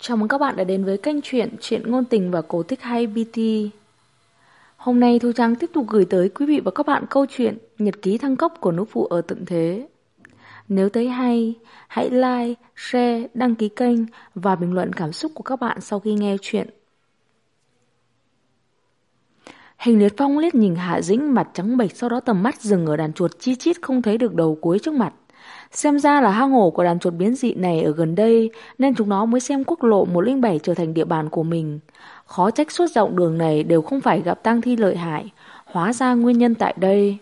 Chào mừng các bạn đã đến với kênh truyện ngôn tình và cổ tích hay BT. Hôm nay Thu Trang tiếp tục gửi tới quý vị và các bạn câu chuyện Nhật ký thăng cấp của nữ phụ ở tận thế. Nếu thấy hay, hãy like, share, đăng ký kênh và bình luận cảm xúc của các bạn sau khi nghe chuyện. Hình Liệt Phong liếc nhìn Hạ Dĩnh mặt trắng bệch, sau đó tầm mắt dừng ở đàn chuột chi chít không thấy được đầu cuối trước mặt. Xem ra là hang ổ của đàn chuột biến dị này ở gần đây nên chúng nó mới xem quốc lộ 107 trở thành địa bàn của mình. Khó trách suốt dọc đường này đều không phải gặp tang thi lợi hại, hóa ra nguyên nhân tại đây.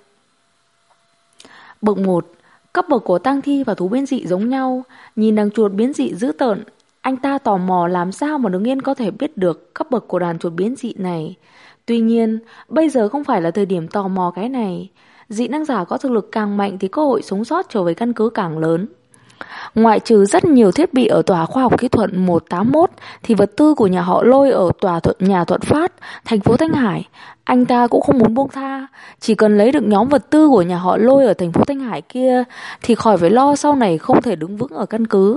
Bậc 1. Cấp bậc của tang thi và thú biến dị giống nhau. Nhìn đàn chuột biến dị dữ tợn, anh ta tò mò làm sao mà Đường Yên có thể biết được cấp bậc của đàn chuột biến dị này. Tuy nhiên, bây giờ không phải là thời điểm tò mò cái này. Dị năng giả có thực lực càng mạnh thì cơ hội sống sót trở về căn cứ càng lớn. Ngoại trừ rất nhiều thiết bị ở tòa khoa học kỹ thuật 181 thì vật tư của nhà họ Lôi ở nhà Thuận Phát, thành phố Thanh Hải, anh ta cũng không muốn buông tha. Chỉ cần lấy được nhóm vật tư của nhà họ Lôi ở thành phố Thanh Hải kia thì khỏi phải lo sau này không thể đứng vững ở căn cứ.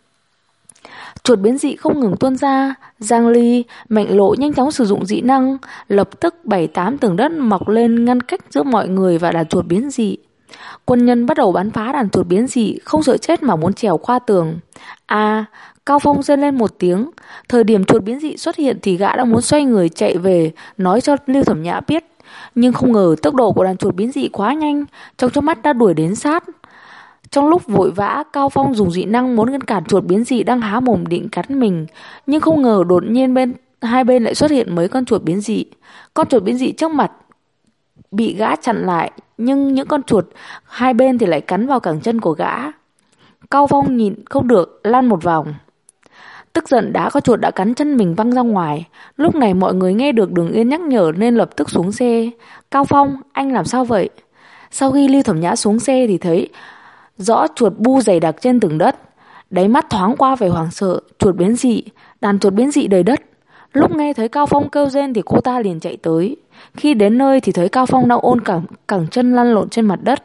Chuột biến dị không ngừng tuôn ra, Giang Ly, Mạnh Lộ nhanh chóng sử dụng dị năng, lập tức 7-8 tường đất mọc lên ngăn cách giữa mọi người và đàn chuột biến dị. Quân nhân bắt đầu bắn phá đàn chuột biến dị, không sợ chết mà muốn trèo qua tường. Cao Phong rên lên một tiếng. Thời điểm chuột biến dị xuất hiện thì gã đã muốn xoay người chạy về, nói cho Lưu Thẩm Nhã biết. Nhưng không ngờ tốc độ của đàn chuột biến dị quá nhanh, trong chớp mắt đã đuổi đến sát. Trong lúc vội vã, Cao Phong dùng dị năng muốn ngăn cản chuột biến dị đang há mồm định cắn mình, nhưng không ngờ đột nhiên hai bên lại xuất hiện mấy con chuột biến dị. Con chuột biến dị trước mặt bị gã chặn lại, nhưng những con chuột hai bên thì lại cắn vào cẳng chân của gã. Cao Phong nhìn không được, lăn một vòng. Tức giận đá con chuột đã cắn chân mình văng ra ngoài. Lúc này mọi người nghe được Đường Yên nhắc nhở nên lập tức xuống xe. Cao Phong, anh làm sao vậy? Sau khi Lưu Thẩm Nhã xuống xe thì thấy rõ chuột bu dày đặc trên tường đất. Đáy mắt thoáng qua vẻ hoảng sợ. Chuột biến dị, đàn chuột biến dị đầy đất. Lúc nghe thấy Cao Phong kêu rên thì cô ta liền chạy tới. Khi đến nơi thì thấy Cao Phong đang ôm cẳng chân lăn lộn trên mặt đất.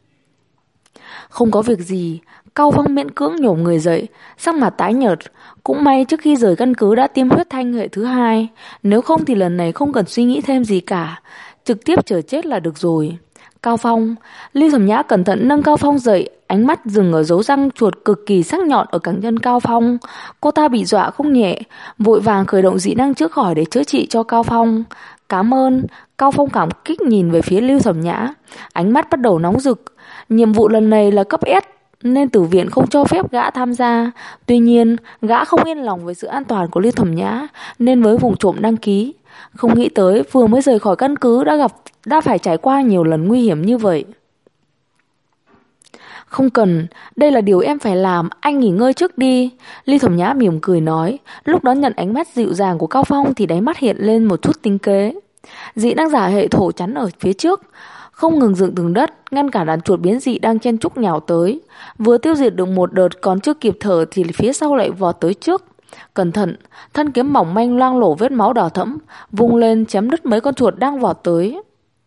Không có việc gì, Cao Phong miễn cưỡng nhổm người dậy, sắc mặt tái nhợt. Cũng may trước khi rời căn cứ đã tiêm huyết thanh hệ thứ 2, nếu không thì lần này không cần suy nghĩ thêm gì cả, trực tiếp chờ chết là được rồi. Cao Phong, Lưu Thẩm Nhã cẩn thận nâng Cao Phong dậy, ánh mắt dừng ở dấu răng chuột cực kỳ sắc nhọn ở cẳng chân Cao Phong. Cô ta bị dọa không nhẹ, vội vàng khởi động dị năng chữa khỏi để chữa trị cho Cao Phong. Cảm ơn. Cao Phong cảm kích nhìn về phía Lưu Thẩm Nhã, ánh mắt bắt đầu nóng rực. Nhiệm vụ lần này là cấp S nên tử viện không cho phép gã tham gia. Tuy nhiên, gã không yên lòng về sự an toàn của Lưu Thẩm Nhã nên với vùng trộm đăng ký. Không nghĩ tới vừa mới rời khỏi căn cứ đã phải trải qua nhiều lần nguy hiểm như vậy. Không cần, đây là điều em phải làm, anh nghỉ ngơi trước đi. Lưu Thẩm Nhã mỉm cười nói. Lúc đó nhận ánh mắt dịu dàng của Cao Phong thì đáy mắt hiện lên một chút tính kế. Dị năng giả hệ thổ chắn ở phía trước, không ngừng dựng tường đất, ngăn cản đàn chuột biến dị đang chen chúc nhào tới. Vừa tiêu diệt được một đợt còn chưa kịp thở thì phía sau lại vọt tới trước. Cẩn thận, thân kiếm mỏng manh loang lổ vết máu đỏ thẫm, vung lên chém đứt mấy con chuột đang vọt tới.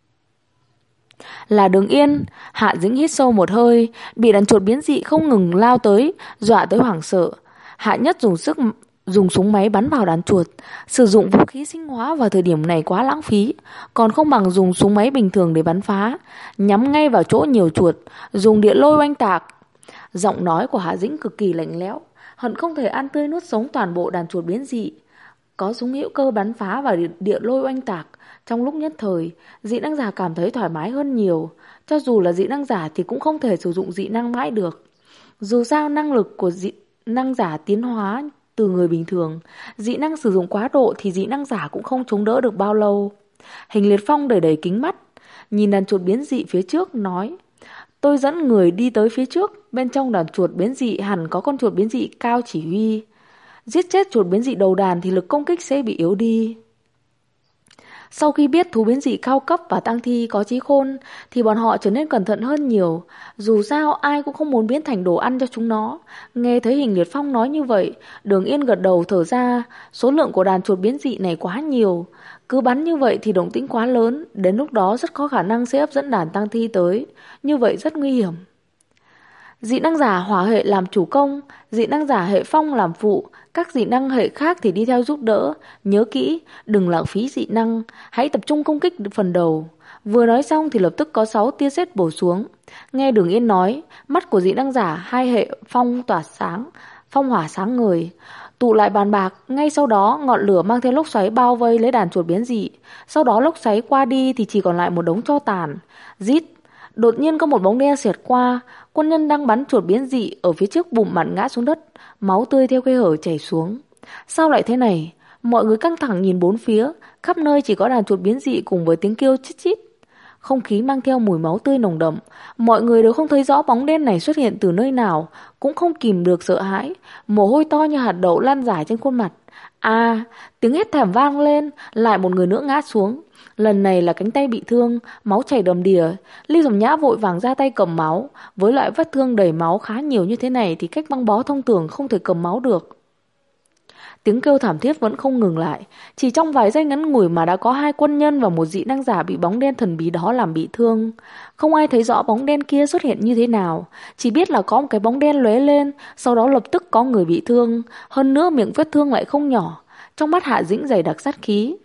Là Đường Yên. Hạ Dĩnh hít sâu một hơi, bị đàn chuột biến dị không ngừng lao tới, dọa tới hoảng sợ. Hạ Nhất dùng súng máy bắn vào đàn chuột. Sử dụng vũ khí sinh hóa vào thời điểm này quá lãng phí, còn không bằng dùng súng máy bình thường để bắn phá, nhắm ngay vào chỗ nhiều chuột, dùng địa lôi oanh tạc. Giọng nói của Hạ Dĩnh cực kỳ lạnh lẽo, hận không thể ăn tươi nuốt sống toàn bộ đàn chuột biến dị. Có súng hữu cơ bắn phá và địa lôi oanh tạc, trong lúc nhất thời, dị năng giả cảm thấy thoải mái hơn nhiều. Cho dù là dị năng giả thì cũng không thể sử dụng dị năng mãi được. Dù sao năng lực của dị năng giả tiến hóa từ người bình thường, dị năng sử dụng quá độ thì dị năng giả cũng không chống đỡ được bao lâu. Hình Liệt Phong đầy đầy kính mắt, nhìn đàn chuột biến dị phía trước nói: tôi dẫn người đi tới phía trước, bên trong đàn chuột biến dị hẳn có con chuột biến dị cao chỉ huy. Giết chết chuột biến dị đầu đàn thì lực công kích sẽ bị yếu đi. Sau khi biết thú biến dị cao cấp và tang thi có trí khôn thì bọn họ trở nên cẩn thận hơn nhiều. Dù sao ai cũng không muốn biến thành đồ ăn cho chúng nó. Nghe thấy Hình Liệt Phong nói như vậy, Đường Yên gật đầu thở ra. Số lượng của đàn chuột biến dị này quá nhiều, cứ bắn như vậy thì động tĩnh quá lớn, đến lúc đó rất có khả năng sẽ hấp dẫn đàn tang thi tới. Như vậy rất nguy hiểm. Dị năng giả hỏa hệ làm chủ công, dị năng giả hệ phong làm phụ, các dị năng hệ khác thì đi theo giúp đỡ. Nhớ kỹ, đừng lãng phí dị năng, hãy tập trung công kích phần đầu. Vừa nói xong thì lập tức có 6 tia sét bổ xuống. Nghe Đường Yên nói, mắt của dị năng giả hai hệ phong tỏa sáng, phong hỏa sáng ngời. Tụ lại bàn bạc, ngay sau đó ngọn lửa mang theo lốc xoáy bao vây lấy đàn chuột biến dị. Sau đó lốc xoáy qua đi thì chỉ còn lại một đống tro tàn. Rít, đột nhiên có một bóng đen xẹt qua, quân nhân đang bắn chuột biến dị ở phía trước bùm mặt ngã xuống đất, máu tươi theo khe hở chảy xuống. Sao lại thế này? Mọi người căng thẳng nhìn bốn phía, khắp nơi chỉ có đàn chuột biến dị cùng với tiếng kêu chít chít. Không khí mang theo mùi máu tươi nồng đậm, mọi người đều không thấy rõ bóng đen này xuất hiện từ nơi nào, cũng không kìm được sợ hãi, mồ hôi to như hạt đậu lan rải trên khuôn mặt. À, tiếng hét thảm vang lên, lại một người nữa ngã xuống. Lần này là cánh tay bị thương, máu chảy đầm đìa. Ly Dòng Nhã vội vàng ra tay cầm máu. Với loại vết thương đầy máu khá nhiều như thế này thì cách băng bó thông thường không thể cầm máu được. Tiếng kêu thảm thiết vẫn không ngừng lại. Chỉ trong vài giây ngắn ngủi mà đã có 2 quân nhân và một dị năng giả bị bóng đen thần bí đó làm bị thương. Không ai thấy rõ bóng đen kia xuất hiện như thế nào. Chỉ biết là có một cái bóng đen lóe lên, sau đó lập tức có người bị thương. Hơn nữa miệng vết thương lại không nhỏ. Trong mắt Hạ Dĩnh dày đặc sát khí.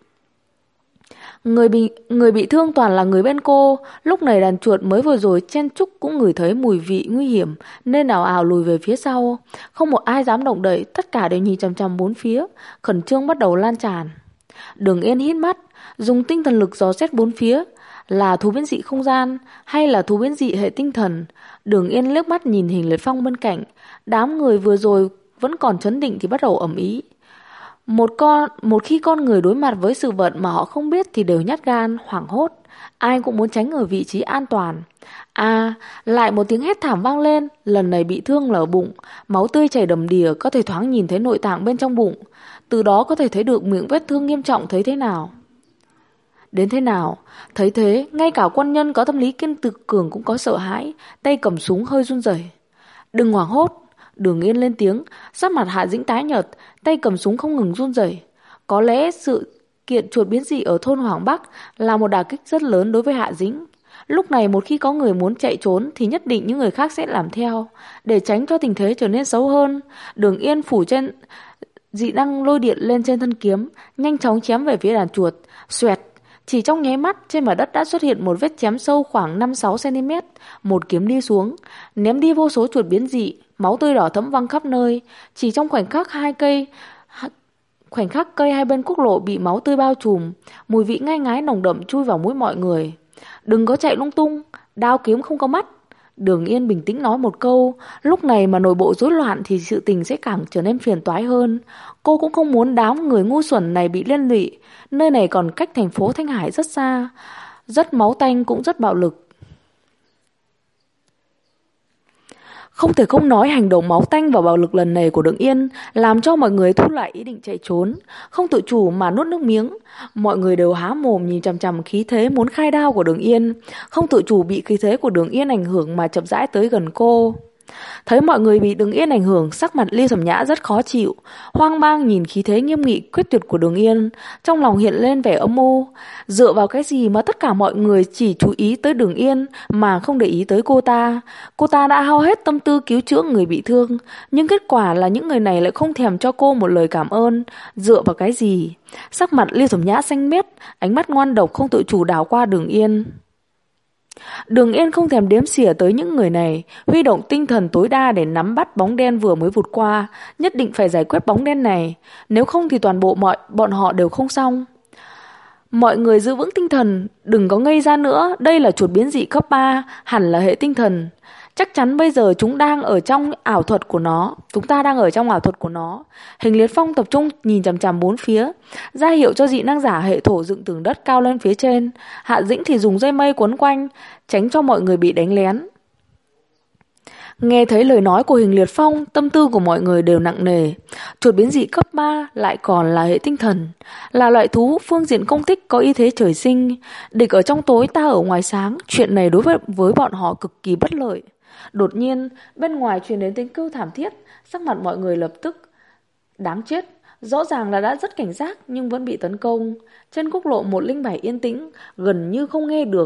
Người bị thương toàn là người bên cô. Lúc này đàn chuột mới vừa rồi chen chúc cũng ngửi thấy mùi vị nguy hiểm, nên ào ào lùi về phía sau. Không một ai dám động đậy, tất cả đều nhìn chằm chằm bốn phía, khẩn trương bắt đầu lan tràn. Đường Yên hít mắt, dùng tinh thần lực dò xét bốn phía. Là thú biến dị không gian hay là thú biến dị hệ tinh thần? Đường Yên liếc mắt nhìn Hình Liệt Phong bên cạnh. Đám người vừa rồi vẫn còn trấn định thì bắt đầu ầm ĩ. Một khi con người đối mặt với sự vật mà họ không biết thì đều nhát gan, hoảng hốt. Ai cũng muốn tránh ở vị trí an toàn. À, lại một tiếng hét thảm vang lên, lần này bị thương là ở bụng, máu tươi chảy đầm đìa, có thể thoáng nhìn thấy nội tạng bên trong bụng. Từ đó có thể thấy được miệng vết thương nghiêm trọng thấy thế nào. Đến thế nào, thấy thế, ngay cả quân nhân có tâm lý kiên cường cũng có sợ hãi, tay cầm súng hơi run rẩy. Đừng hoảng hốt. Đường Yên lên tiếng, sắc mặt Hạ Dĩnh tái nhợt, tay cầm súng không ngừng run rẩy. Có lẽ sự kiện chuột biến dị ở thôn Hoàng Bắc là một đả kích rất lớn đối với Hạ Dĩnh. Lúc này một khi có người muốn chạy trốn thì nhất định những người khác sẽ làm theo. Để tránh cho tình thế trở nên xấu hơn, Đường Yên phủ trên dị năng lôi điện lên trên thân kiếm, nhanh chóng chém về phía đàn chuột. Xoẹt, chỉ trong nháy mắt trên mặt đất đã xuất hiện một vết chém sâu khoảng 5-6 cm. Một kiếm đi xuống, ném đi vô số chuột biến dị. Máu tươi đỏ thẫm văng khắp nơi. Chỉ trong khoảnh khắc cây hai bên quốc lộ bị máu tươi bao trùm, mùi vị ngai ngái nồng đậm chui vào mũi mọi người. Đừng có chạy lung tung, đao kiếm không có mắt. Đường Yên bình tĩnh nói một câu. Lúc này mà nội bộ rối loạn thì sự tình sẽ càng trở nên phiền toái hơn. Cô cũng không muốn đám người ngu xuẩn này bị liên lụy. Nơi này còn cách thành phố Thanh Hải rất xa, rất máu tanh cũng rất bạo lực. Không thể không nói hành động máu tanh và bạo lực lần này của Đường Yên làm cho mọi người thu lại ý định chạy trốn, không tự chủ mà nuốt nước miếng. Mọi người đều há mồm nhìn chằm chằm khí thế muốn khai đao của Đường Yên, không tự chủ bị khí thế của Đường Yên ảnh hưởng mà chậm rãi tới gần cô. Thấy mọi người bị Đường Yên ảnh hưởng, sắc mặt Ly Sầm Nhã rất khó chịu, hoang mang nhìn khí thế nghiêm nghị quyết tuyệt của Đường Yên, trong lòng hiện lên vẻ âm mưu. Dựa vào cái gì mà tất cả mọi người chỉ chú ý tới Đường Yên mà không để ý tới cô ta? Cô ta đã hao hết tâm tư cứu chữa người bị thương, nhưng kết quả là những người này lại không thèm cho cô một lời cảm ơn. Dựa vào cái gì? Sắc mặt Ly Sầm Nhã xanh mét, ánh mắt ngoan độc không tự chủ đảo qua Đường Yên. Đường Yên không thèm đếm xỉa tới những người này, huy động tinh thần tối đa để nắm bắt bóng đen vừa mới vụt qua, nhất định phải giải quyết bóng đen này, nếu không thì toàn bộ bọn họ đều không xong. Mọi người giữ vững tinh thần, đừng có ngây ra nữa, đây là chuột biến dị cấp 3, hẳn là hệ tinh thần. Chắc chắn bây giờ chúng ta đang ở trong ảo thuật của nó. Hình Liệt Phong tập trung nhìn chằm chằm bốn phía, ra hiệu cho dị năng giả hệ thổ dựng tường đất cao lên phía trên. Hạ Dĩnh thì dùng dây mây quấn quanh, tránh cho mọi người bị đánh lén. Nghe thấy lời nói của Hình Liệt Phong, tâm tư của mọi người đều nặng nề. Chuột biến dị cấp 3 lại còn là hệ tinh thần, là loại thú phương diện công kích có ưu thế trời sinh. Địch ở trong tối, ta ở ngoài sáng, chuyện này đối với bọn họ cực kỳ bất lợi. Đột nhiên, bên ngoài truyền đến tiếng kêu thảm thiết, sắc mặt mọi người lập tức đáng chết. Rõ ràng là đã rất cảnh giác nhưng vẫn bị tấn công. Trên quốc lộ 107 yên tĩnh, gần như không nghe được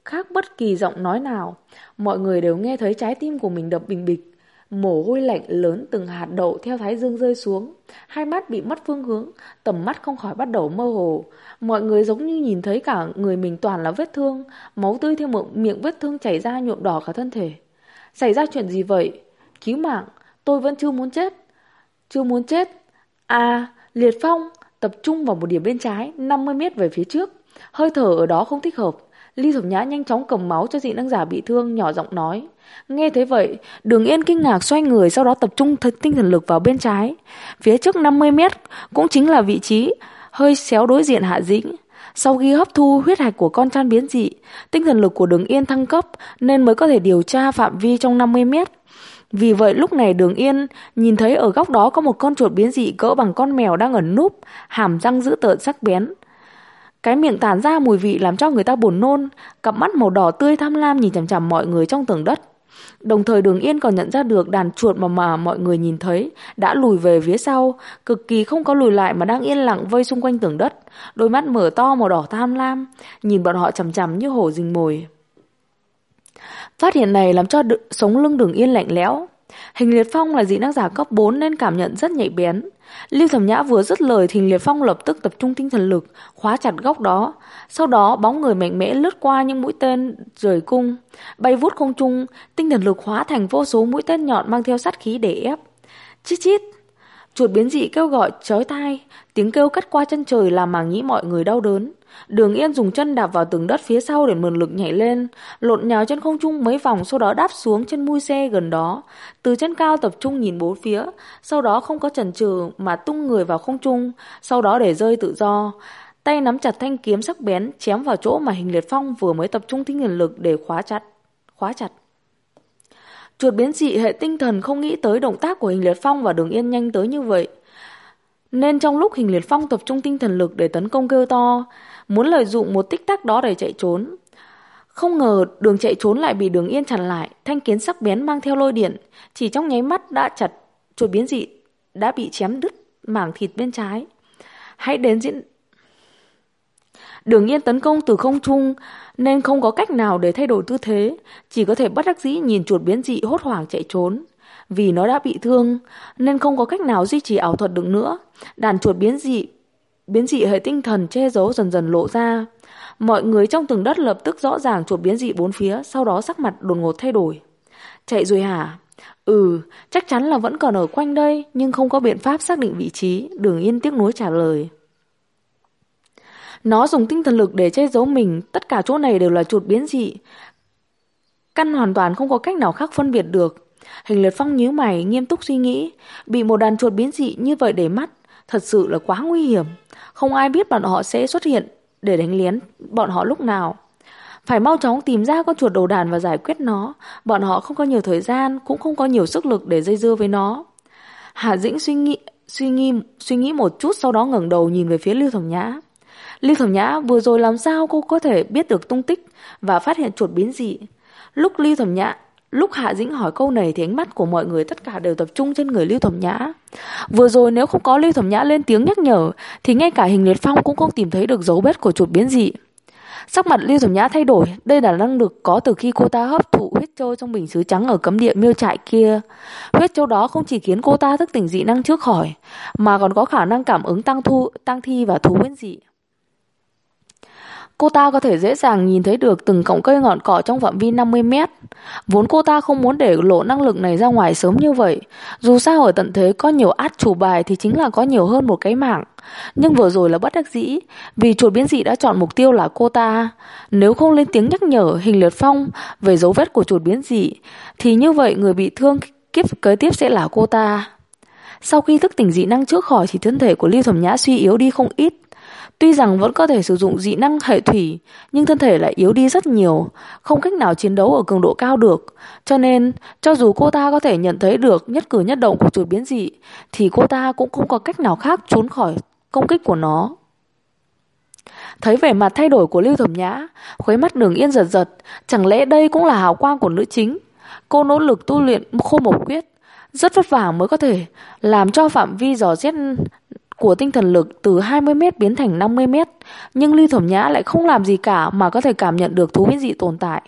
khác bất kỳ giọng nói nào. Mọi người đều nghe thấy trái tim của mình đập bình bịch. Mồ hôi lạnh lớn từng hạt đậu theo thái dương rơi xuống. Hai mắt bị mất phương hướng, tầm mắt không khỏi bắt đầu mơ hồ. Mọi người giống như nhìn thấy cả người mình toàn là vết thương, máu tươi theo miệng vết thương chảy ra nhuộm đỏ cả thân thể. Xảy ra chuyện gì vậy? Cứu mạng, tôi vẫn chưa muốn chết. Chưa muốn chết. À, Liệt Phong, tập trung vào một điểm bên trái, 50 mét về phía trước. Hơi thở ở đó không thích hợp. Ly Thục Nhã nhanh chóng cầm máu cho dị năng giả bị thương, nhỏ giọng nói. Nghe thấy vậy, Đường Yên kinh ngạc xoay người, sau đó tập trung tinh thần lực vào bên trái. Phía trước 50 mét cũng chính là vị trí hơi xéo đối diện Hạ Dĩnh. Sau khi hấp thu huyết hạch của con tran biến dị, tinh thần lực của Đường Yên thăng cấp nên mới có thể điều tra phạm vi trong 50 mét. Vì vậy lúc này Đường Yên nhìn thấy ở góc đó có một con chuột biến dị cỡ bằng con mèo đang ẩn núp, hàm răng dữ tợn sắc bén. Cái miệng tản ra mùi vị làm cho người ta buồn nôn, cặp mắt màu đỏ tươi tham lam nhìn chằm chằm mọi người trong tầng đất. Đồng thời Đường Yên còn nhận ra được đàn chuột mà mọi người nhìn thấy đã lùi về phía sau, cực kỳ không có lùi lại mà đang yên lặng vây xung quanh tầng đất, đôi mắt mở to màu đỏ tham lam, nhìn bọn họ chằm chằm như hổ rình mồi. Phát hiện này làm cho sống lưng Đường Yên lạnh lẽo. Hình Liệt Phong là dị năng giả cấp 4 nên cảm nhận rất nhạy bén. Lưu Thẩm Nhã vừa dứt lời, Hình Liệt Phong lập tức tập trung tinh thần lực, khóa chặt góc đó. Sau đó bóng người mạnh mẽ lướt qua những mũi tên rời cung, bay vút không trung, tinh thần lực hóa thành vô số mũi tên nhọn mang theo sát khí để ép. Chít chít. Chuột biến dị kêu gọi chói tai, tiếng kêu cắt qua chân trời làm màng nhĩ mọi người đau đớn. Đường Yên dùng chân đạp vào tường đất phía sau để mượn lực nhảy lên, lộn nhào trên không trung mấy vòng, sau đó đáp xuống trên mui xe gần đó. Từ trên cao tập trung nhìn bốn phía, sau đó không có chần chừ mà tung người vào không trung, sau đó để rơi tự do. Tay nắm chặt thanh kiếm sắc bén chém vào chỗ mà Hình Liệt Phong vừa mới tập trung tinh thần lực để khóa chặt. Chuột biến dị hệ tinh thần không nghĩ tới động tác của Hình Liệt Phong và Đường Yên nhanh tới như vậy, nên trong lúc Hình Liệt Phong tập trung tinh thần lực để tấn công kêu to, muốn lợi dụng một tích tắc đó để chạy trốn. Không ngờ đường chạy trốn lại bị Đường Yên chặn lại, thanh kiếm sắc bén mang theo lôi điện, chỉ trong nháy mắt đã chặt chuột biến dị đã bị chém đứt mảng thịt bên trái. Đường Yên tấn công từ không trung nên không có cách nào để thay đổi tư thế, chỉ có thể bất đắc dĩ nhìn chuột biến dị hốt hoảng chạy trốn. Vì nó đã bị thương nên không có cách nào duy trì ảo thuật được nữa. Đàn chuột biến dị hệ tinh thần che giấu dần dần lộ ra. Mọi người trong tầng đất lập tức rõ ràng chuột biến dị bốn phía, sau đó sắc mặt đột ngột thay đổi. Chạy rồi hả? Chắc chắn là vẫn còn ở quanh đây, nhưng không có biện pháp xác định vị trí. Đường Yên tiếc nuối trả lời. Nó dùng tinh thần lực để che giấu mình, tất cả chỗ này đều là chuột biến dị, căn hoàn toàn không có cách nào khác phân biệt được. Hình Liệt Phong nhíu mày nghiêm túc suy nghĩ, bị một đàn chuột biến dị như vậy để mắt, thật sự là quá nguy hiểm. Không ai biết bọn họ sẽ xuất hiện để đánh lén bọn họ lúc nào. Phải mau chóng tìm ra con chuột đầu đàn và giải quyết nó. Bọn họ không có nhiều thời gian, cũng không có nhiều sức lực để dây dưa với nó. Hạ Dĩnh suy nghĩ một chút, sau đó ngẩng đầu nhìn về phía Lưu Thẩm Nhã. Lưu Thẩm Nhã, vừa rồi làm sao cô có thể biết được tung tích và phát hiện chuột biến dị? Lúc Hạ Dĩnh hỏi câu này thì ánh mắt của mọi người tất cả đều tập trung trên người Lưu Thẩm Nhã. Vừa rồi nếu không có Lưu Thẩm Nhã lên tiếng nhắc nhở thì ngay cả Hình Liệt Phong cũng không tìm thấy được dấu vết của chuột biến dị. Sắc mặt Lưu Thẩm Nhã thay đổi, đây là năng lực có từ khi cô ta hấp thụ huyết châu trong bình sứ trắng ở cấm địa miêu trại kia. Huyết châu đó không chỉ khiến cô ta thức tỉnh dị năng trước khỏi, mà còn có khả năng cảm ứng tăng thi và thú huyễn dị. Cô ta có thể dễ dàng nhìn thấy được từng cọng cây ngọn cỏ trong phạm vi 50 mét. Vốn cô ta không muốn để lộ năng lực này ra ngoài sớm như vậy. Dù sao ở tận thế có nhiều át chủ bài thì chính là có nhiều hơn một cái mạng. Nhưng vừa rồi là bất đắc dĩ, vì chuột biến dị đã chọn mục tiêu là cô ta. Nếu không lên tiếng nhắc nhở Hình Liệt Phong về dấu vết của chuột biến dị, thì như vậy người bị thương kế tiếp sẽ là cô ta. Sau khi thức tỉnh dị năng trước khỏi thì thân thể của Lưu Thẩm Nhã suy yếu đi không ít. Tuy rằng vẫn có thể sử dụng dị năng hệ thủy, nhưng thân thể lại yếu đi rất nhiều, không cách nào chiến đấu ở cường độ cao được. Cho nên, cho dù cô ta có thể nhận thấy được nhất cử nhất động của chuột biến dị, thì cô ta cũng không có cách nào khác trốn khỏi công kích của nó. Thấy vẻ mặt thay đổi của Lưu Thẩm Nhã, khóe mắt Đường Yên giật giật, chẳng lẽ đây cũng là hào quang của nữ chính? Cô nỗ lực tu luyện Khô Mộc Quyết, rất vất vả mới có thể làm cho phạm vi dò xét của tinh thần lực từ 20 mét biến thành 50 mét, nhưng Ly Thẩm Nhã lại không làm gì cả mà có thể cảm nhận được thú biến dị tồn tại.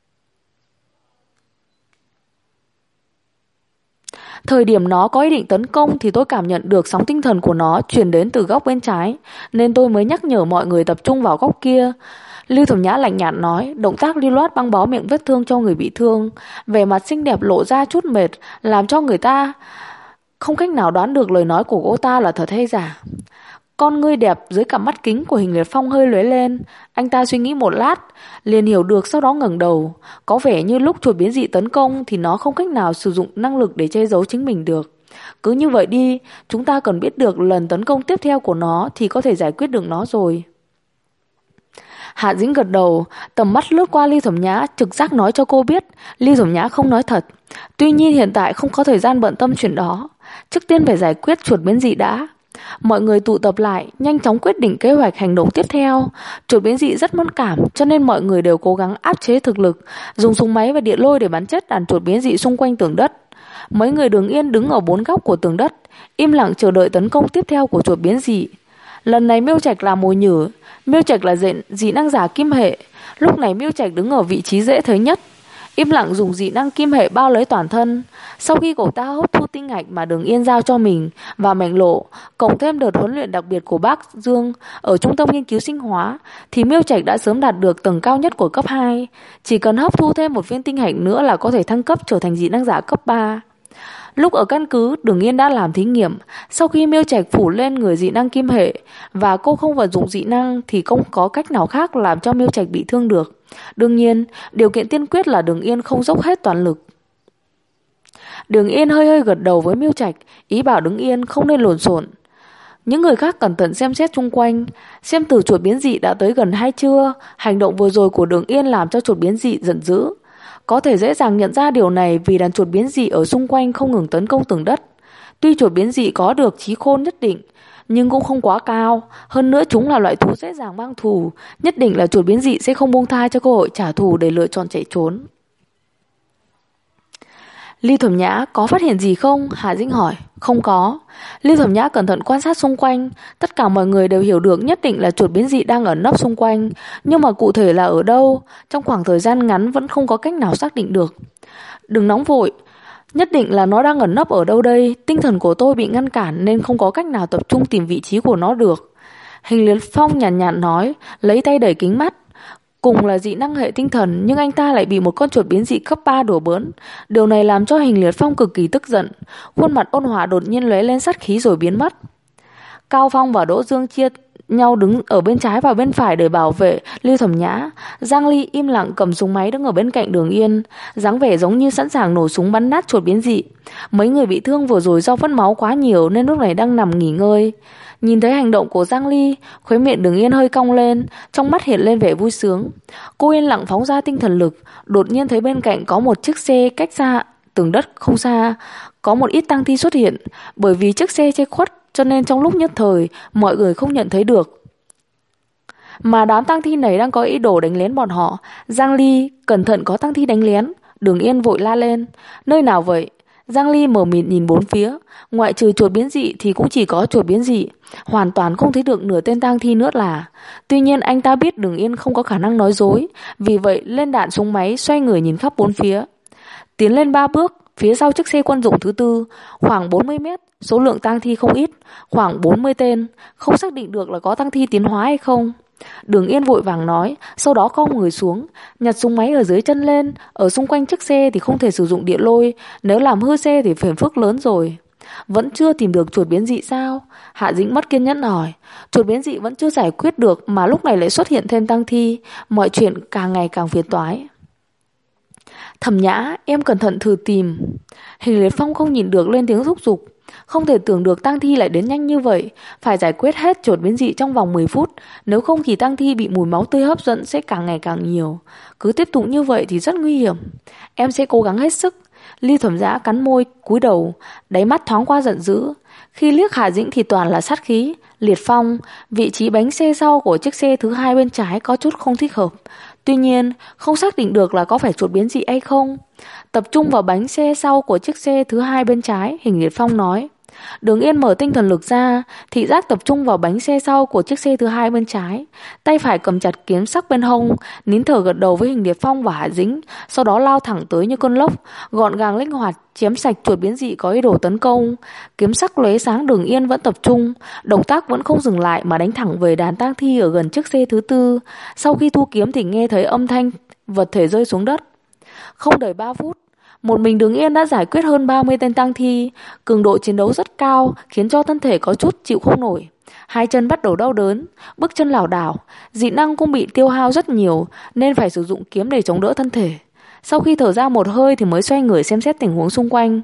Thời điểm nó có ý định tấn công thì tôi cảm nhận được sóng tinh thần của nó truyền đến từ góc bên trái, nên tôi mới nhắc nhở mọi người tập trung vào góc kia. Lưu Thẩm Nhã lạnh nhạt nói, động tác lưu loát băng bó miệng vết thương cho người bị thương, vẻ mặt xinh đẹp lộ ra chút mệt, làm cho người ta không cách nào đoán được lời nói của cô ta là thật hay giả. Con ngươi đẹp dưới cặp mắt kính của Hình Liệt Phong hơi lóe lên, anh ta suy nghĩ một lát, liền hiểu được, sau đó ngẩng đầu. Có vẻ như lúc chuột biến dị tấn công thì nó không cách nào sử dụng năng lực để che giấu chính mình được. Cứ như vậy đi, chúng ta cần biết được lần tấn công tiếp theo của nó thì có thể giải quyết được nó rồi. Hạ Dĩnh gật đầu, tầm mắt lướt qua Ly Thẩm Nhã, trực giác nói cho cô biết Ly Thẩm Nhã không nói thật. Tuy nhiên hiện tại không có thời gian bận tâm chuyện đó, trước tiên phải giải quyết chuột biến dị đã. Mọi người tụ tập lại, nhanh chóng quyết định kế hoạch hành động tiếp theo. Chuột biến dị rất mẫn cảm, cho nên mọi người đều cố gắng áp chế thực lực, dùng súng máy và điện lôi để bắn chết đàn chuột biến dị xung quanh tường đất. Mấy người Đường Yên đứng ở 4 góc của tường đất, im lặng chờ đợi tấn công tiếp theo của chuột biến dị. Lần này Miêu Trạch là mồi nhử. Miêu Trạch là dị năng giả kim hệ. Lúc này Miêu Trạch đứng ở vị trí dễ thấy nhất, im lặng dùng dị năng kim hệ bao lấy toàn thân. Sau khi cậu ta hấp thu tinh hạch mà Đường Yên giao cho mình và mảnh lộ, cộng thêm đợt huấn luyện đặc biệt của bác Dương ở trung tâm nghiên cứu sinh hóa, thì Miêu Trạch đã sớm đạt được tầng cao nhất của cấp 2. Chỉ cần hấp thu thêm một viên tinh hạch nữa là có thể thăng cấp trở thành dị năng giả cấp 3. Lúc ở căn cứ, Đường Yên đã làm thí nghiệm. Sau khi Miêu Trạch phủ lên người dị năng kim hệ và cô không vận dụng dị năng thì không có cách nào khác làm cho Miêu Trạch bị thương được. Đương nhiên, điều kiện tiên quyết là Đường Yên không dốc hết toàn lực. Đường Yên hơi gật đầu với Miêu Trạch, ý bảo Đường Yên không nên lộn xộn. Những người khác cẩn thận xem xét xung quanh, xem từ chuột biến dị đã tới gần hay chưa. Hành động vừa rồi của Đường Yên làm cho chuột biến dị giận dữ. Có thể dễ dàng nhận ra điều này vì đàn chuột biến dị ở xung quanh không ngừng tấn công tường đất. Tuy chuột biến dị có được trí khôn nhất định, nhưng cũng không quá cao. Hơn nữa chúng là loại thú dễ dàng mang thù, nhất định là chuột biến dị sẽ không buông tha cho cơ hội trả thù để lựa chọn chạy trốn. Ly Thẩm Nhã có phát hiện gì không? Hạ Dĩnh hỏi. Không có. Ly Thẩm Nhã cẩn thận quan sát xung quanh. Tất cả mọi người đều hiểu được nhất định là chuột biến dị đang ẩn nấp xung quanh, nhưng mà cụ thể là ở đâu, trong khoảng thời gian ngắn vẫn không có cách nào xác định được. Đừng nóng vội, nhất định là nó đang ẩn nấp ở đâu đây. Tinh thần của tôi bị ngăn cản nên không có cách nào tập trung tìm vị trí của nó được. Hình Liệt Phong nhàn nhạt nói, lấy tay đẩy kính mắt. Cùng là dị năng hệ tinh thần, nhưng anh ta lại bị một con chuột biến dị cấp 3 đùa bỡn. Điều này làm cho Hình Liệt Phong cực kỳ tức giận. Khuôn mặt ôn hòa đột nhiên lóe lên sát khí rồi biến mất. Cao Phong và Đỗ Dương chia nhau đứng ở bên trái và bên phải để bảo vệ Ly Thẩm Nhã. Giang Ly im lặng cầm súng máy đứng ở bên cạnh Đường Yên, dáng vẻ giống như sẵn sàng nổ súng bắn nát chuột biến dị. Mấy người bị thương vừa rồi do mất máu quá nhiều nên lúc này đang nằm nghỉ ngơi. Nhìn thấy hành động của Giang Ly, khóe miệng Đường Yên hơi cong lên, trong mắt hiện lên vẻ vui sướng. Cô yên lặng phóng ra tinh thần lực, đột nhiên thấy bên cạnh có một chiếc xe cách xa tường đất không xa, có một ít tang thi xuất hiện. Bởi vì chiếc xe che khuất cho nên trong lúc nhất thời mọi người không nhận thấy được. Mà đám tang thi này đang có ý đồ đánh lén bọn họ. Giang Ly, cẩn thận có tang thi đánh lén. Đường Yên vội la lên, nơi nào vậy? Giang Ly mờ mịt nhìn bốn phía, ngoại trừ chuột biến dị thì cũng chỉ có chuột biến dị, hoàn toàn không thấy được nửa tên tang thi nữa là. Tuy nhiên anh ta biết Đường Yên không có khả năng nói dối, vì vậy lên đạn súng máy xoay người nhìn khắp bốn phía. Tiến lên 3 bước, phía sau chiếc xe quân dụng thứ tư, khoảng 40 mét, số lượng tang thi không ít, khoảng 40 tên, không xác định được là có tang thi tiến hóa hay không. Đường Yên vội vàng nói, sau đó cong người xuống, nhặt súng máy ở dưới chân lên. Ở xung quanh chiếc xe thì không thể sử dụng điện lôi, nếu làm hư xe thì phiền phức lớn rồi. Vẫn chưa tìm được chuột biến dị sao? Hạ Dĩnh mất kiên nhẫn hỏi. Chuột biến dị vẫn chưa giải quyết được mà lúc này lại xuất hiện thêm tang thi, mọi chuyện càng ngày càng phiền toái. Thẩm Nhã, em cẩn thận thử tìm. Hình Liệt Phong không nhìn được lên tiếng thúc giục. Không thể tưởng được tang thi lại đến nhanh như vậy, phải giải quyết hết chuột biến dị trong vòng 10 phút, nếu không thì tang thi bị mùi máu tươi hấp dẫn sẽ càng ngày càng nhiều. Cứ tiếp tục như vậy thì rất nguy hiểm. Em sẽ cố gắng hết sức. Ly Thẩm Nhã cắn môi, cúi đầu, đáy mắt thoáng qua giận dữ. Khi liếc Hà Dĩnh thì toàn là sát khí. Liệt Phong, vị trí bánh xe sau của chiếc xe thứ hai bên trái có chút không thích hợp. Tuy nhiên, không xác định được là có phải chuột biến dị hay không. Tập trung vào bánh xe sau của chiếc xe thứ hai bên trái, Hình Liệt Phong nói. Đường Yên mở tinh thần lực ra, thị giác tập trung vào bánh xe sau của chiếc xe thứ hai bên trái. Tay phải cầm chặt kiếm sắc bên hông, nín thở gật đầu với Hình Liệt Phong và Hạ Dĩnh, sau đó lao thẳng tới như cơn lốc, gọn gàng linh hoạt chém sạch chuột biến dị có ý đồ tấn công. Kiếm sắc lóe sáng, Đường Yên vẫn tập trung, động tác vẫn không dừng lại mà đánh thẳng về đàn tang thi ở gần chiếc xe thứ tư. Sau khi thu kiếm thì nghe thấy âm thanh vật thể rơi xuống đất. Không đầy 3 phút, một mình Đường Yên đã giải quyết hơn 30 tên tang thi, cường độ chiến đấu rất cao khiến cho thân thể có chút chịu không nổi. Hai chân bắt đầu đau đớn, bước chân lảo đảo, dị năng cũng bị tiêu hao rất nhiều nên phải sử dụng kiếm để chống đỡ thân thể. Sau khi thở ra một hơi thì mới xoay người xem xét tình huống xung quanh.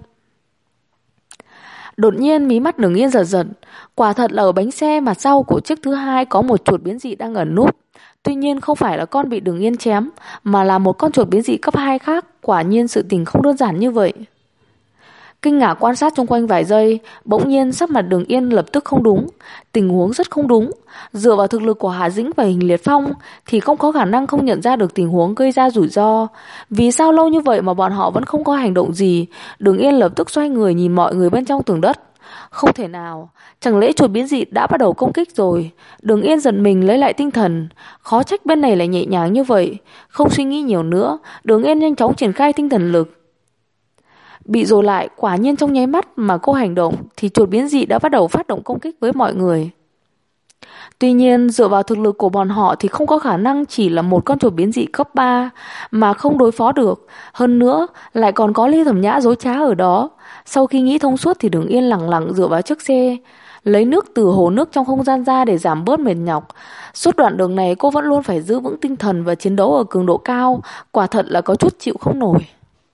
Đột nhiên mí mắt Đường Yên giật giật, quả thật là ở bánh xe mặt sau của chiếc thứ hai có một chuột biến dị đang ẩn núp. Tuy nhiên không phải là con bị Đường Yên chém, mà là một con chuột biến dị cấp 2 khác. Quả nhiên sự tình không đơn giản như vậy. Kinh ngạc quan sát xung quanh vài giây, bỗng nhiên sắc mặt Đường Yên lập tức không đúng. Tình huống rất không đúng. Dựa vào thực lực của Hà Dĩnh và Hình Liệt Phong thì không có khả năng không nhận ra được tình huống gây ra rủi ro. Vì sao lâu như vậy mà bọn họ vẫn không có hành động gì? Đường Yên lập tức xoay người nhìn mọi người bên trong tường đất. Không thể nào, chẳng lẽ chuột biến dị đã bắt đầu công kích rồi? Đường Yên giận mình lấy lại tinh thần, khó trách bên này lại nhẹ nhàng như vậy. Không suy nghĩ nhiều nữa, Đường Yên nhanh chóng triển khai tinh thần lực. Bị rồi lại, quả nhiên trong nháy mắt mà cô hành động thì chuột biến dị đã bắt đầu phát động công kích với mọi người. Tuy nhiên dựa vào thực lực của bọn họ thì không có khả năng chỉ là một con chuột biến dị cấp 3 mà không đối phó được. Hơn nữa lại còn có Ly Thẩm Nhã dối trá ở đó. Sau khi nghĩ thông suốt thì Đường Yên lẳng lặng dựa vào chiếc xe, lấy nước từ hồ nước trong không gian ra để giảm bớt mệt nhọc. Suốt đoạn đường này cô vẫn luôn phải giữ vững tinh thần và chiến đấu ở cường độ cao, quả thật là có chút chịu không nổi.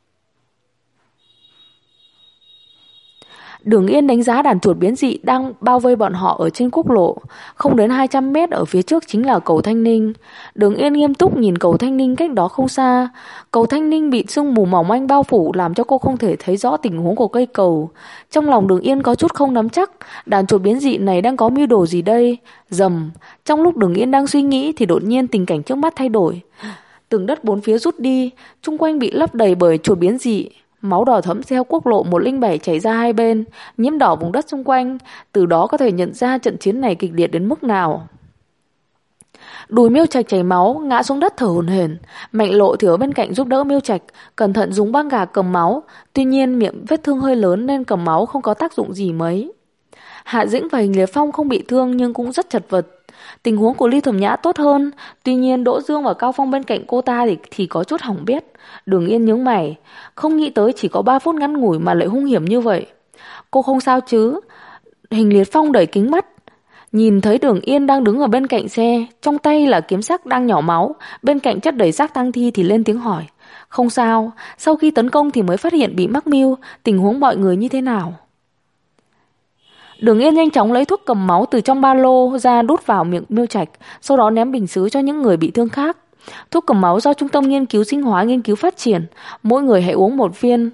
Đường Yên đánh giá đàn chuột biến dị đang bao vây bọn họ ở trên quốc lộ. Không đến 200 mét ở phía trước chính là cầu Thanh Ninh. Đường Yên nghiêm túc nhìn cầu Thanh Ninh cách đó không xa. Cầu Thanh Ninh bị sương mù mỏng manh bao phủ làm cho cô không thể thấy rõ tình huống của cây cầu. Trong lòng Đường Yên có chút không nắm chắc, đàn chuột biến dị này đang có mưu đồ gì đây? Rầm, trong lúc Đường Yên đang suy nghĩ thì đột nhiên tình cảnh trước mắt thay đổi. Tường đất bốn phía rút đi, chung quanh bị lấp đầy bởi chuột biến dị. Máu đỏ thẫm theo quốc lộ 107 chảy ra hai bên, nhiễm đỏ vùng đất xung quanh, từ đó có thể nhận ra trận chiến này kịch liệt đến mức nào. Đùi Miêu Trạch chảy máu, ngã xuống đất thở hổn hển. Mạnh Lộ thì ở bên cạnh giúp đỡ Miêu Trạch, cẩn thận dùng băng gạc cầm máu. Tuy nhiên miệng vết thương hơi lớn nên cầm máu không có tác dụng gì mấy. Hạ Dĩnh và Hình Liệt Phong không bị thương nhưng cũng rất chật vật. Tình huống của Ly Thẩm Nhã tốt hơn, tuy nhiên Đỗ Dương và Cao Phong bên cạnh cô ta thì có chút hỏng bét. Đường Yên nhướng mày, không nghĩ tới chỉ có 3 phút ngắn ngủi mà lại hung hiểm như vậy. Cô không sao chứ? Hình Liệt Phong đẩy kính mắt, nhìn thấy Đường Yên đang đứng ở bên cạnh xe, trong tay là kiếm sắc đang nhỏ máu, bên cạnh chất đầy xác tang thi thì lên tiếng hỏi. Không sao, sau khi tấn công thì mới phát hiện bị mắc mưu, tình huống mọi người như thế nào? Đường Yên nhanh chóng lấy thuốc cầm máu từ trong ba lô ra đút vào miệng Miêu Trạch, sau đó ném bình sứ cho những người bị thương khác. Thuốc cầm máu do Trung tâm Nghiên cứu Sinh hóa nghiên cứu phát triển, mỗi người hãy uống 1 viên.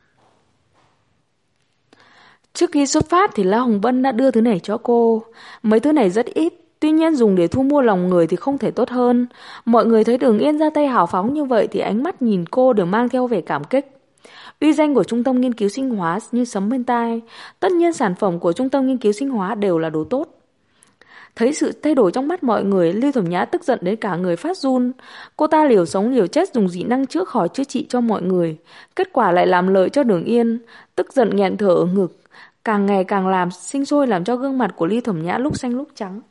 Trước khi xuất phát thì La Hồng Bân đã đưa thứ này cho cô. Mấy thứ này rất ít, tuy nhiên dùng để thu mua lòng người thì không thể tốt hơn. Mọi người thấy Đường Yên ra tay hào phóng như vậy thì ánh mắt nhìn cô đều mang theo vẻ cảm kích. Uy danh của Trung tâm Nghiên cứu Sinh hóa như sấm bên tai. Tất nhiên sản phẩm của Trung tâm Nghiên cứu Sinh hóa đều là đồ tốt. Thấy sự thay đổi trong mắt mọi người, Lưu Thẩm Nhã tức giận đến cả người phát run. Cô ta liều sống liều chết dùng dị năng chữa khỏi chữa trị cho mọi người. Kết quả lại làm lợi cho Đường Yên. Tức giận nghẹn thở ở ngực, càng ngày càng làm sinh sôi làm cho gương mặt của Lưu Thẩm Nhã lúc xanh lúc trắng.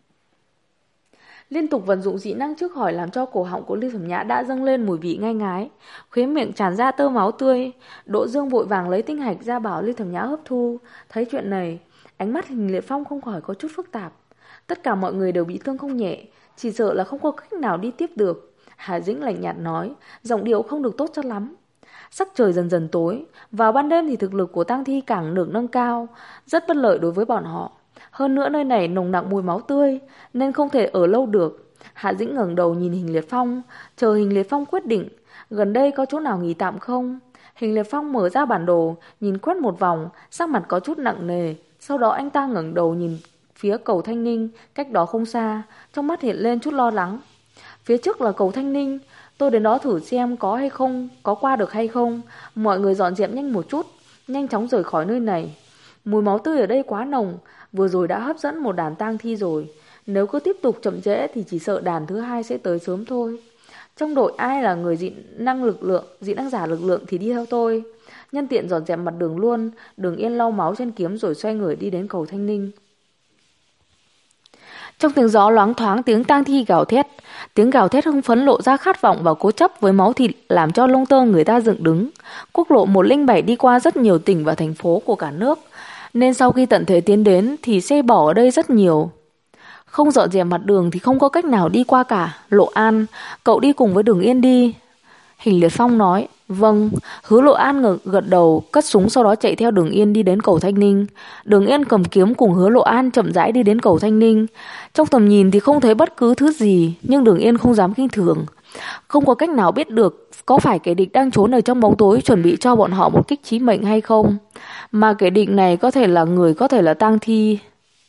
Liên tục vận dụng dị năng trước khỏi làm cho cổ họng của Lưu Thẩm Nhã đã dâng lên mùi vị ngai ngái, khóe miệng tràn ra tơ máu tươi. Đỗ Dương vội vàng lấy tinh hạch ra bảo Lưu Thẩm Nhã hấp thu. Thấy chuyện này, ánh mắt Hình Liệt Phong không khỏi có chút phức tạp. Tất cả mọi người đều bị thương không nhẹ, chỉ sợ là không có cách nào đi tiếp được. Hà Dĩnh lạnh nhạt nói, giọng điệu không được tốt cho lắm. Sắc trời dần dần tối, vào ban đêm thì thực lực của tang thi càng được nâng cao, rất bất lợi đối với bọn họ. Hơn nữa nơi này nồng nặc mùi máu tươi nên không thể ở lâu được. Hạ Dĩnh ngẩng đầu nhìn Hình Liệt Phong, chờ Hình Liệt Phong quyết định gần đây có chỗ nào nghỉ tạm không. Hình Liệt Phong mở ra bản đồ, nhìn quét một vòng, sắc mặt có chút nặng nề. Sau đó anh ta ngẩng đầu nhìn phía cầu Thanh Ninh, cách đó không xa, trong mắt hiện lên chút lo lắng. Phía trước là cầu Thanh Ninh, tôi đến đó thử xem có hay không, có qua được hay không. Mọi người dọn dẹp nhanh một chút, nhanh chóng rời khỏi nơi này. Mùi máu tươi ở đây quá nồng, vừa rồi đã hấp dẫn một đàn tang thi rồi. Nếu cứ tiếp tục chậm trễ thì chỉ sợ đàn thứ hai sẽ tới sớm thôi. Trong đội ai là người dị năng giả lực lượng thì đi theo tôi. Nhân tiện dọn dẹp mặt đường luôn. Đường Yên lau máu trên kiếm rồi xoay người đi đến cầu Thanh Ninh. Trong tiếng gió loáng thoáng tiếng tang thi gào thét. Tiếng gào thét hưng phấn lộ ra khát vọng và cố chấp với máu thịt, làm cho lông tơ người ta dựng đứng. Quốc lộ 107 đi qua rất nhiều tỉnh và thành phố của cả nước, nên sau khi tận thế tiến đến thì xe bỏ ở đây rất nhiều. Không dọn dẹp mặt đường thì không có cách nào đi qua cả. Lộ An, cậu đi cùng với Đường Yên đi. Hình Liệt Phong nói. Vâng. Hứa Lộ An gật đầu, cất súng, sau đó chạy theo Đường Yên đi đến cầu Thanh Ninh. Đường Yên cầm kiếm cùng Hứa Lộ An chậm rãi đi đến cầu Thanh Ninh. Trong tầm nhìn thì không thấy bất cứ thứ gì, nhưng Đường Yên không dám khinh thường. Không có cách nào biết được có phải kẻ địch đang trốn ở trong bóng tối chuẩn bị cho bọn họ một kích chí mệnh hay không. Mà kẻ địch này có thể là người, có thể là tang thi.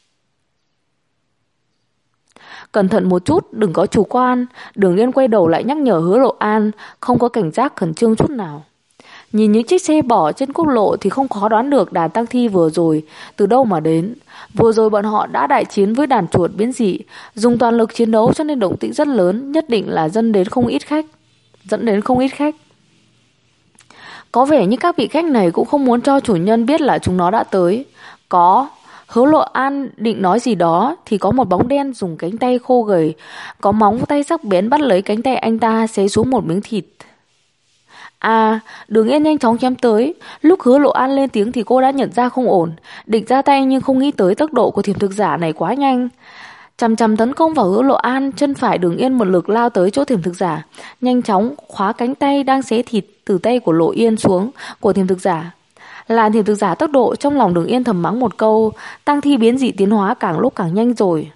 Cẩn thận một chút, đừng có chủ quan. Đường Yên quay đầu lại nhắc nhở Hứa Lộ An, không có cảnh giác khẩn trương chút nào. Nhìn những chiếc xe bỏ trên quốc lộ thì không khó đoán được đàn tang thi vừa rồi từ đâu mà đến. Vừa rồi bọn họ đã đại chiến với đàn chuột biến dị, dùng toàn lực chiến đấu cho nên động tĩnh rất lớn, nhất định là dẫn đến không ít khách. Có vẻ như các vị khách này cũng không muốn cho chủ nhân biết là chúng nó đã tới. Hứa Lộ An định nói gì đó thì có một bóng đen dùng cánh tay khô gầy, có móng tay sắc bén bắt lấy cánh tay anh ta, xé xuống một miếng thịt. Đường Yên nhanh chóng chém tới. Lúc Hứa Lộ An lên tiếng thì cô đã nhận ra không ổn, định ra tay nhưng không nghĩ tới tốc độ của thiểm thực giả này quá nhanh. Chằm chằm tấn công vào Hứa Lộ An, chân phải Đường Yên một lực lao tới chỗ thiểm thực giả, nhanh chóng khóa cánh tay đang xé thịt từ tay của Lộ Yên xuống của thiểm thực giả. Là thiểm thực giả tốc độ, trong lòng Đường Yên thầm mắng một câu, tang thi biến dị tiến hóa càng lúc càng nhanh rồi.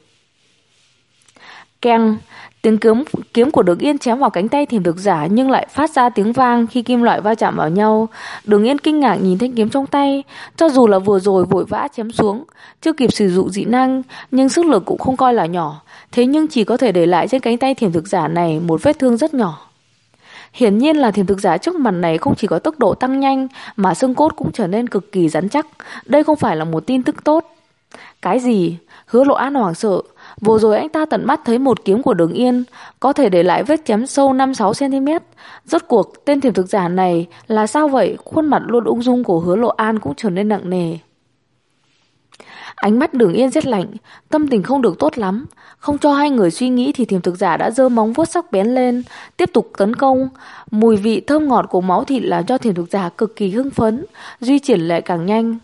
Keng, tiếng kiếm của Đường Yên chém vào cánh tay thiểm thực giả nhưng lại phát ra tiếng vang khi kim loại va chạm vào nhau. Đường Yên kinh ngạc nhìn thanh kiếm trong tay, cho dù là vừa rồi vội vã chém xuống, chưa kịp sử dụng dị năng, nhưng sức lực cũng không coi là nhỏ, thế nhưng chỉ có thể để lại trên cánh tay thiểm thực giả này một vết thương rất nhỏ. Hiển nhiên là thiểm thực giả trước mặt này không chỉ có tốc độ tăng nhanh mà xương cốt cũng trở nên cực kỳ rắn chắc. Đây không phải là một tin tức tốt. Cái gì? Hứa Lộ An hoảng sợ. Vừa rồi anh ta tận mắt thấy một kiếm của Đường Yên có thể để lại vết chém sâu 5-6cm. Rốt cuộc tên thiểm thực giả này là sao vậy? Khuôn mặt luôn ung dung của Hứa Lộ An cũng trở nên nặng nề. Ánh mắt Đường Yên rét lạnh, tâm tình không được tốt lắm. Không cho hai người suy nghĩ thì thiểm thực giả đã giơ móng vuốt sắc bén lên, tiếp tục tấn công. Mùi vị thơm ngọt của máu thịt làm cho thiểm thực giả cực kỳ hưng phấn, di chuyển lại càng nhanh.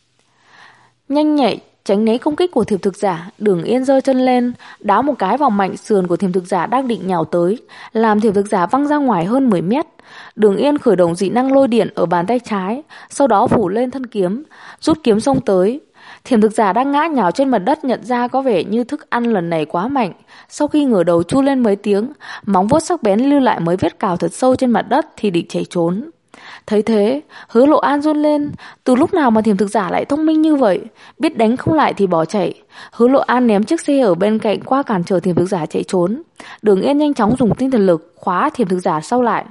Nhanh nhạy tránh né công kích của thiểm thực giả, Đường Yên giơ chân lên, đá một cái vào mạnh sườn của thiểm thực giả đang định nhào tới, làm thiểm thực giả văng ra ngoài hơn 10 mét. Đường Yên khởi động dị năng lôi điện ở bàn tay trái, sau đó phủ lên thân kiếm, rút kiếm xông tới. Thiểm thực giả đang ngã nhào trên mặt đất nhận ra có vẻ như thức ăn lần này quá mạnh. Sau khi ngửa đầu chu lên mấy tiếng, móng vuốt sắc bén lưu lại mấy vết cào thật sâu trên mặt đất thì định chạy trốn. Thấy thế, Hứa Lộ An run lên. Từ lúc nào mà thiểm thực giả lại thông minh như vậy? Biết đánh không lại thì bỏ chạy. Hứa Lộ An ném chiếc xe ở bên cạnh qua cản trở thiểm thực giả chạy trốn. Đường Yên nhanh chóng dùng tinh thần lực khóa thiểm thực giả sau lại,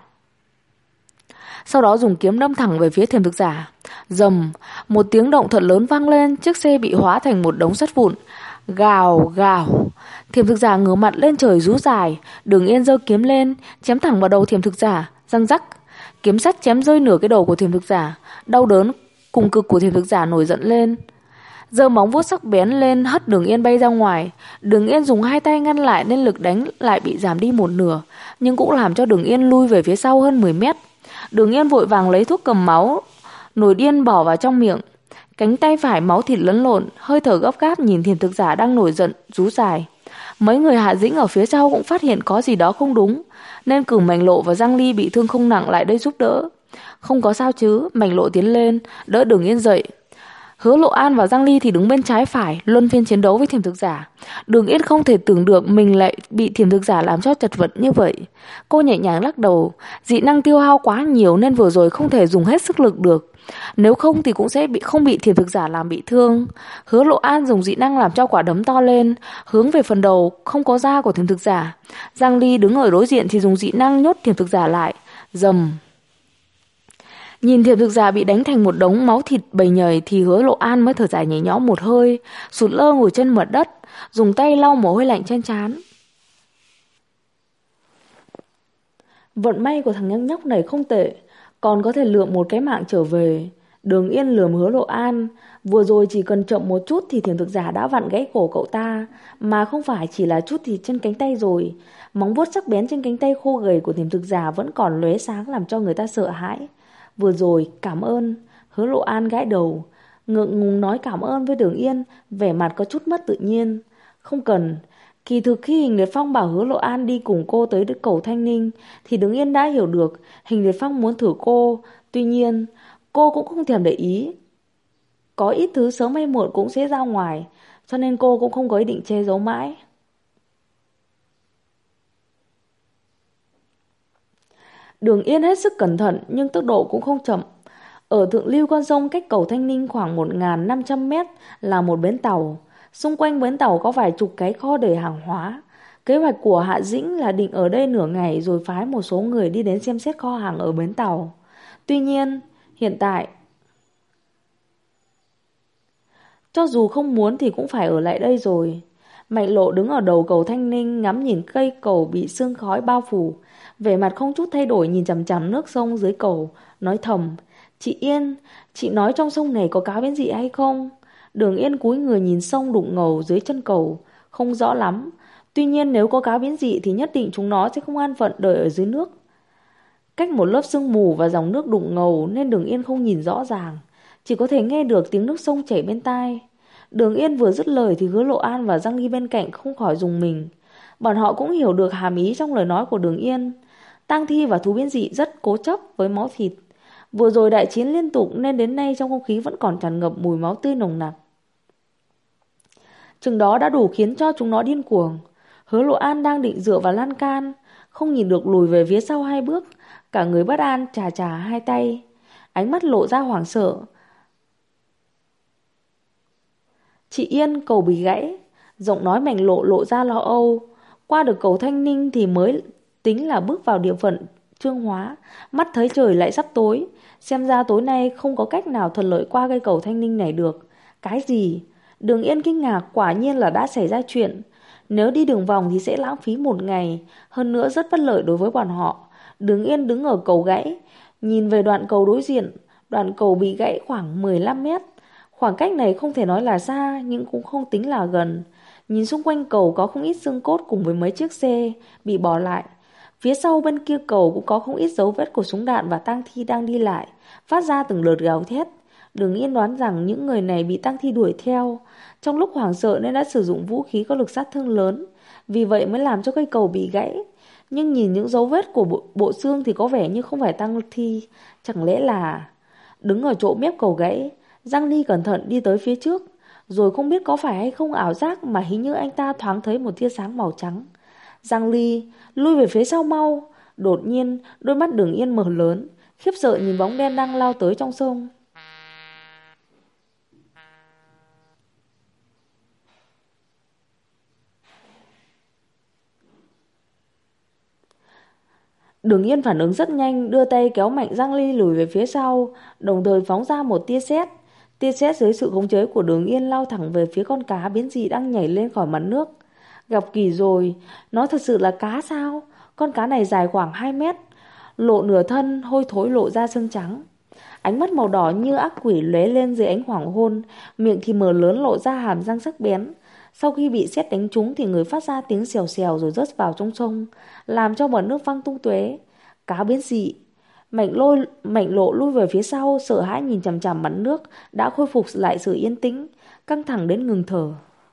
sau đó dùng kiếm đâm thẳng về phía thiểm thực giả. Rầm, một tiếng động thật lớn vang lên, chiếc xe bị hóa thành một đống sắt vụn. Gào gào, thiểm thực giả ngửa mặt lên trời rú dài. Đường Yên giơ kiếm lên, chém thẳng vào đầu thiểm thực giả, răng rắc. Kiếm sắt chém rơi nửa cái đầu của thiểm thực giả. Đau đớn cùng cực của thiểm thực giả nổi giận lên, giơ móng vuốt sắc bén lên hất Đường Yên bay ra ngoài. Đường Yên dùng hai tay ngăn lại nên lực đánh lại bị giảm đi một nửa, nhưng cũng làm cho Đường Yên lui về phía sau hơn 10 mét. Đường Yên vội vàng lấy thuốc cầm máu, nổi điên bỏ vào trong miệng. Cánh tay phải máu thịt lẫn lộn, hơi thở gấp gáp nhìn thiểm thực giả đang nổi giận rú dài. Mấy người Hạ Dĩnh ở phía sau cũng phát hiện có gì đó không đúng, nên cử Mạnh Lộ và Giang Ly bị thương không nặng lại đây giúp đỡ. Không có sao chứ? Mạnh Lộ tiến lên đỡ Đường Yên dậy. Hứa Lộ An và Giang Ly thì đứng bên trái phải luân phiên chiến đấu với thiểm thực giả. Đường Yên không thể tưởng được mình lại bị thiểm thực giả làm cho chật vật như vậy. Cô nhẹ nhàng lắc đầu, dị năng tiêu hao quá nhiều nên vừa rồi không thể dùng hết sức lực được. Nếu không thì cũng sẽ không bị thiểm thực giả làm bị thương. Hứa Lộ An dùng dị năng làm cho quả đấm to lên, hướng về phần đầu không có da của thiểm thực giả. Giang Ly đứng ở đối diện thì dùng dị năng nhốt thiểm thực giả lại. Rầm. Nhìn thiệp thực giả bị đánh thành một đống máu thịt bầy nhầy thì Hứa Lộ An mới thở dài nhẹ nhõm một hơi, sụt lơ ngồi trên mặt đất, dùng tay lau mồ hôi lạnh trên trán. Vận may của thằng nhóc nhóc này không tệ, còn có thể lượm một cái mạng trở về. Đường Yên lườm Hứa Lộ An, vừa rồi chỉ cần chậm một chút thì thiểm thực giả đã vặn gãy cổ cậu ta, mà không phải chỉ là chút thịt trên cánh tay rồi. Móng vuốt sắc bén trên cánh tay khô gầy của thiểm thực giả vẫn còn lóe sáng làm cho người ta sợ hãi. Vừa rồi, cảm ơn. Hứa Lộ An gãi đầu, ngượng ngùng nói cảm ơn với Đường Yên, vẻ mặt có chút mất tự nhiên. Không cần. Kỳ thực khi Hình Liệt Phong bảo Hứa Lộ An đi cùng cô tới cầu Thanh Ninh thì Đường Yên đã hiểu được Hình Liệt Phong muốn thử cô. Tuy nhiên, cô cũng không thèm để ý. Có ít thứ sớm hay muộn cũng sẽ ra ngoài, cho nên cô cũng không có ý định che giấu mãi. Đường Yên hết sức cẩn thận nhưng tốc độ cũng không chậm. Ở thượng lưu con sông cách cầu Thanh Ninh khoảng 1.500 mét là một bến tàu. Xung quanh bến tàu có vài chục cái kho để hàng hóa. Kế hoạch của Hạ Dĩnh là định ở đây nửa ngày rồi phái một số người đi đến xem xét kho hàng ở bến tàu. Tuy nhiên, hiện tại, cho dù không muốn thì cũng phải ở lại đây rồi. Mạnh Lộ đứng ở đầu cầu Thanh Ninh ngắm nhìn cây cầu bị sương khói bao phủ, vẻ mặt không chút thay đổi nhìn chằm chằm nước sông dưới cầu, nói thầm: "Chị Yên, chị nói trong sông này có cá biến dị hay không?" Đường Yên cúi người nhìn sông đục ngầu dưới chân cầu, không rõ lắm. Tuy nhiên nếu có cá biến dị thì nhất định chúng nó sẽ không an phận đợi ở dưới nước. Cách một lớp sương mù và dòng nước đục ngầu nên Đường Yên không nhìn rõ ràng, chỉ có thể nghe được tiếng nước sông chảy bên tai. Đường Yên vừa dứt lời thì Hứa Lộ An và Giang Ly bên cạnh không khỏi rùng mình. Bọn họ cũng hiểu được hàm ý trong lời nói của Đường Yên. Tang thi và thú biến dị rất cố chấp với máu thịt. Vừa rồi đại chiến liên tục nên đến nay trong không khí vẫn còn tràn ngập mùi máu tươi nồng nặc. Chừng đó đã đủ khiến cho chúng nó điên cuồng. Hứa Lộ An đang định dựa vào lan can, không nhìn được lùi về phía sau 2 bước, cả người bất an chà chà hai tay, ánh mắt lộ ra hoảng sợ. "Chị Yên, cầu bị gãy." Giọng nói Mạnh Lộ lộ ra lo âu. Qua được cầu Thanh Ninh thì mới tính là bước vào địa phận Trương Hóa. Mắt thấy trời lại sắp tối, xem ra tối nay không có cách nào thuận lợi qua cây cầu Thanh Ninh này được. Cái gì? Đường Yên kinh ngạc, quả nhiên là đã xảy ra chuyện. Nếu đi đường vòng thì sẽ lãng phí 1 ngày, hơn nữa rất bất lợi đối với bọn họ. Đường Yên đứng ở cầu gãy, nhìn về đoạn cầu đối diện. Đoạn cầu bị gãy khoảng 15 mét. Khoảng cách này không thể nói là xa nhưng cũng không tính là gần. Nhìn xung quanh cầu có không ít xương cốt cùng với mấy chiếc xe bị bỏ lại. Phía sau bên kia cầu cũng có không ít dấu vết của súng đạn và tang thi đang đi lại, phát ra từng đợt gào thét. Đường Yên đoán rằng những người này bị tang thi đuổi theo, trong lúc hoảng sợ nên đã sử dụng vũ khí có lực sát thương lớn, vì vậy mới làm cho cây cầu bị gãy. Nhưng nhìn những dấu vết của bộ xương thì có vẻ như không phải tang thi, chẳng lẽ là... Đứng ở chỗ mép cầu gãy, Giang Ly cẩn thận đi tới phía trước, rồi không biết có phải hay không ảo giác mà hình như anh ta thoáng thấy một tia sáng màu trắng. Giang Ly, lui về phía sau mau. Đột nhiên, đôi mắt Đường Yên mở lớn, khiếp sợ nhìn bóng đen đang lao tới trong sông. Đường Yên phản ứng rất nhanh, đưa tay kéo mạnh Giang Ly lùi về phía sau, đồng thời phóng ra một tia sét. Tia sét dưới sự khống chế của Đường Yên lao thẳng về phía con cá biến dị đang nhảy lên khỏi mặt nước. Gặp kỳ rồi, nó thật sự là cá sao? Con cá này dài khoảng 2 mét, lộ nửa thân, hôi thối lộ ra xương trắng. Ánh mắt màu đỏ như ác quỷ lóe lên dưới ánh hoàng hôn, miệng thì mở lớn lộ ra hàm răng sắc bén. Sau khi bị sét đánh trúng thì người phát ra tiếng xèo xèo rồi rớt vào trong sông, làm cho bọt nước văng tung tóe. Cá biến dị. Mạnh Lộ lui về phía sau, sợ hãi nhìn chằm chằm mặt nước đã khôi phục lại sự yên tĩnh, căng thẳng đến ngừng thở.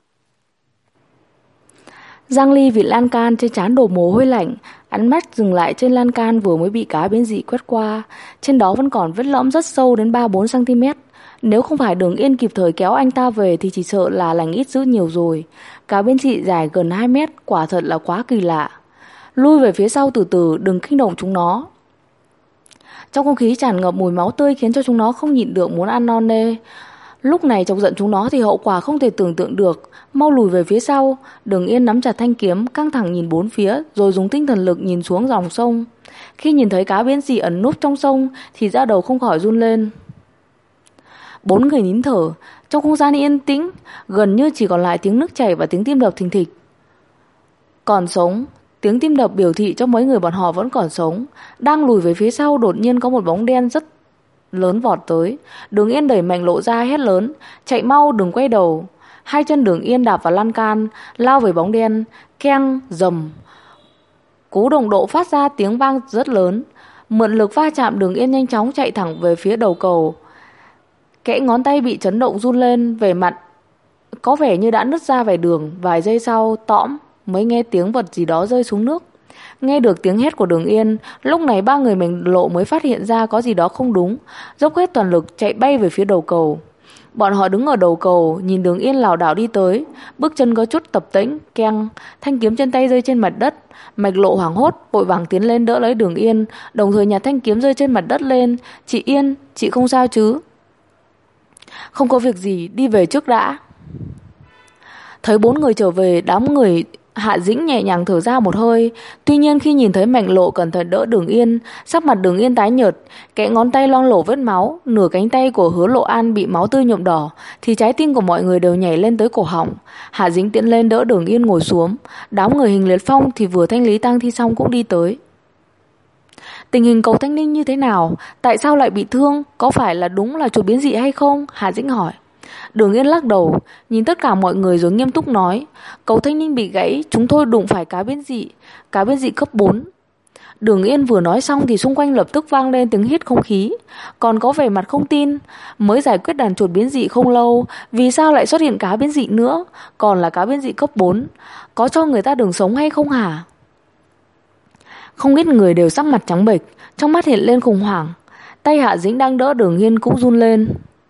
Giang Ly vịn lan can trên trán đổ mồ hôi lạnh, ánh mắt dừng lại trên lan can vừa mới bị cá biến dị quét qua, trên đó vẫn còn vết lõm rất sâu đến 3-4 cm. Nếu không phải Đường Yên kịp thời kéo anh ta về thì chỉ sợ là lành ít dữ nhiều rồi. Cá biến dị dài gần 2 mét, quả thật là quá kỳ lạ. Lui về phía sau từ từ, đừng kinh động chúng nó. Trong không khí tràn ngập mùi máu tươi khiến cho chúng nó không nhịn được muốn ăn non nê. Lúc này chọc giận chúng nó thì hậu quả không thể tưởng tượng được. Mau lùi về phía sau. Đường Yên nắm chặt thanh kiếm, căng thẳng nhìn bốn phía, rồi dùng tinh thần lực nhìn xuống dòng sông. Khi nhìn thấy cá biến dị ẩn núp trong sông thì da đầu không khỏi run lên. 4 người nín thở, trong không gian yên tĩnh, gần như chỉ còn lại tiếng nước chảy và tiếng tim đập thình thịch. Còn sống, tiếng tim đập biểu thị cho mấy người bọn họ vẫn còn sống. Đang lùi về phía sau, đột nhiên có một bóng đen rất lớn vọt tới. Đường Yên đẩy Mạnh Lộ ra hét lớn, chạy mau, đừng quay đầu. Hai chân Đường Yên đạp vào lan can, lao về bóng đen, keng, rầm. Cú đồng độ phát ra tiếng vang rất lớn. Mượn lực va chạm, Đường Yên nhanh chóng chạy thẳng về phía đầu cầu. Kẽ ngón tay bị chấn động run lên, về mặt có vẻ như đã nứt ra vài đường. Vài giây sau, tõm mới nghe tiếng vật gì đó rơi xuống nước. Nghe được tiếng hét của Đường Yên, lúc này ba người Mạnh Lộ mới phát hiện ra có gì đó không đúng, dốc hết toàn lực chạy bay về phía đầu cầu. Bọn họ đứng ở đầu cầu, nhìn Đường Yên lảo đảo đi tới, bước chân có chút tập tễnh, keng, thanh kiếm trên tay rơi trên mặt đất. Mạnh Lộ hoảng hốt, vội vàng tiến lên đỡ lấy Đường Yên, đồng thời nhặt thanh kiếm rơi trên mặt đất lên. Chị Yên, chị không sao chứ? Không có việc gì, đi về trước đã. Thấy 4 người trở về, đám người Hạ Dĩnh nhẹ nhàng thở ra một hơi. Tuy nhiên khi nhìn thấy Mạnh Lộ cẩn thận đỡ Đường Yên, sắc mặt Đường Yên tái nhợt, kẽ ngón tay loang lổ vết máu, nửa cánh tay của Hứa Lộ An bị máu tươi nhuộm đỏ, thì trái tim của mọi người đều nhảy lên tới cổ họng. Hạ Dĩnh tiến lên đỡ Đường Yên ngồi xuống. Đám người Hình Liệt Phong thì vừa thanh lý tang thi xong cũng đi tới. Tình hình Cầu Thanh Ninh như thế nào? Tại sao lại bị thương? Có phải là đúng là chuột biến dị hay không? Hạ Dĩnh hỏi. Đường Yên lắc đầu, nhìn tất cả mọi người rồi nghiêm túc nói, Cầu Thanh Ninh bị gãy, chúng tôi đụng phải cá biến dị cấp 4. Đường Yên vừa nói xong thì xung quanh lập tức vang lên tiếng hít không khí, còn có vẻ mặt không tin. Mới giải quyết đàn chuột biến dị không lâu, vì sao lại xuất hiện cá biến dị nữa, còn là cá biến dị cấp 4, có cho người ta đường sống hay không hả? Không ít người đều sắc mặt trắng bệch, trong mắt hiện lên khủng hoảng. Tay Hạ Dĩnh đang đỡ Đường Yên cũng run lên.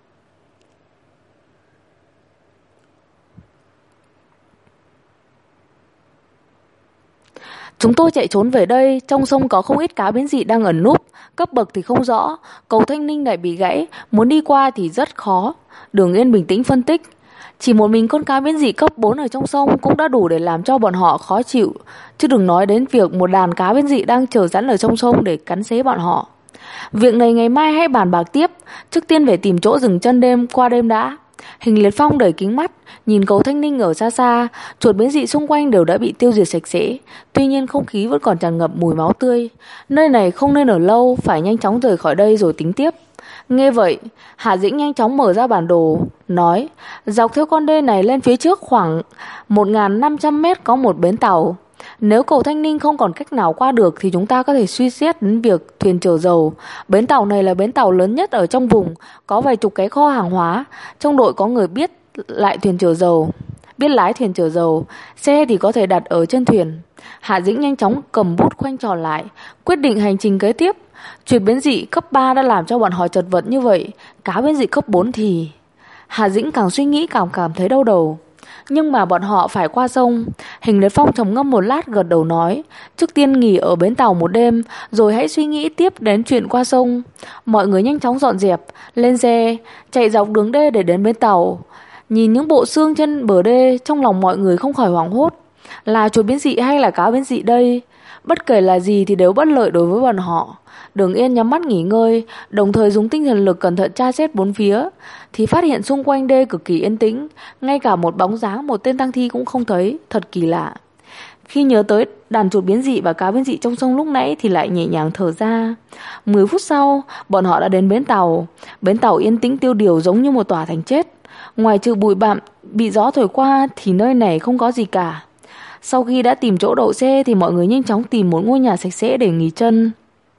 Chúng tôi chạy trốn về đây, trong sông có không ít cá biến dị đang ẩn núp, cấp bậc thì không rõ, Cầu Thanh Ninh lại bị gãy, muốn đi qua thì rất khó. Đường Yên bình tĩnh phân tích, chỉ một mình con cá biến dị cấp 4 ở trong sông cũng đã đủ để làm cho bọn họ khó chịu, chứ đừng nói đến việc một đàn cá biến dị đang chờ sẵn ở trong sông để cắn xé bọn họ. Việc này ngày mai hãy bàn bạc tiếp, trước tiên phải tìm chỗ dừng chân qua đêm đã. Hình Liệt Phong đẩy kính mắt, nhìn Cầu Thanh Ninh ở xa xa, chuột biến dị xung quanh đều đã bị tiêu diệt sạch sẽ, tuy nhiên không khí vẫn còn tràn ngập mùi máu tươi. Nơi này không nên ở lâu, phải nhanh chóng rời khỏi đây rồi tính tiếp. Nghe vậy, Hạ Dĩnh nhanh chóng mở ra bản đồ, nói, dọc theo con đê này lên phía trước khoảng 1.500 mét có một bến tàu. Nếu Cầu Thanh Ninh không còn cách nào qua được thì chúng ta có thể suy xét đến việc thuyền chở dầu. Bến tàu này là bến tàu lớn nhất ở trong vùng, có vài chục cái kho hàng hóa. Trong đội có người biết lái thuyền chở dầu, xe thì có thể đặt ở trên thuyền. Hạ Dĩnh nhanh chóng cầm bút khoanh tròn lại, quyết định hành trình kế tiếp. Chuột biến dị cấp 3 đã làm cho bọn họ chật vật như vậy, cá biến dị cấp 4 thì... Hạ Dĩnh càng suy nghĩ càng cảm thấy đau đầu. Nhưng mà bọn họ phải qua sông. Hình Liệt Phong trầm ngâm một lát gật đầu nói, trước tiên nghỉ ở bến tàu một đêm, rồi hãy suy nghĩ tiếp đến chuyện qua sông. Mọi người nhanh chóng dọn dẹp, lên xe, chạy dọc đường đê để đến bến tàu. Nhìn những bộ xương trên bờ đê, trong lòng mọi người không khỏi hoảng hốt. Là chuột biến dị hay là cá biến dị đây? Bất kể là gì thì đều bất lợi đối với bọn họ. Đường Yên nhắm mắt nghỉ ngơi, đồng thời dùng tinh thần lực cẩn thận tra xét bốn phía, thì phát hiện xung quanh đê cực kỳ yên tĩnh, ngay cả một bóng dáng một tên tang thi cũng không thấy, thật kỳ lạ. Khi nhớ tới đàn chuột biến dị và cá biến dị trong sông lúc nãy thì lại nhẹ nhàng thở ra. 10 phút sau, bọn họ đã đến bến tàu. Bến tàu yên tĩnh tiêu điều giống như một tòa thành chết. Ngoài trừ bụi bặm bị gió thổi qua thì nơi này không có gì cả. Sau khi đã tìm chỗ đậu xe thì mọi người nhanh chóng tìm một ngôi nhà sạch sẽ để nghỉ chân.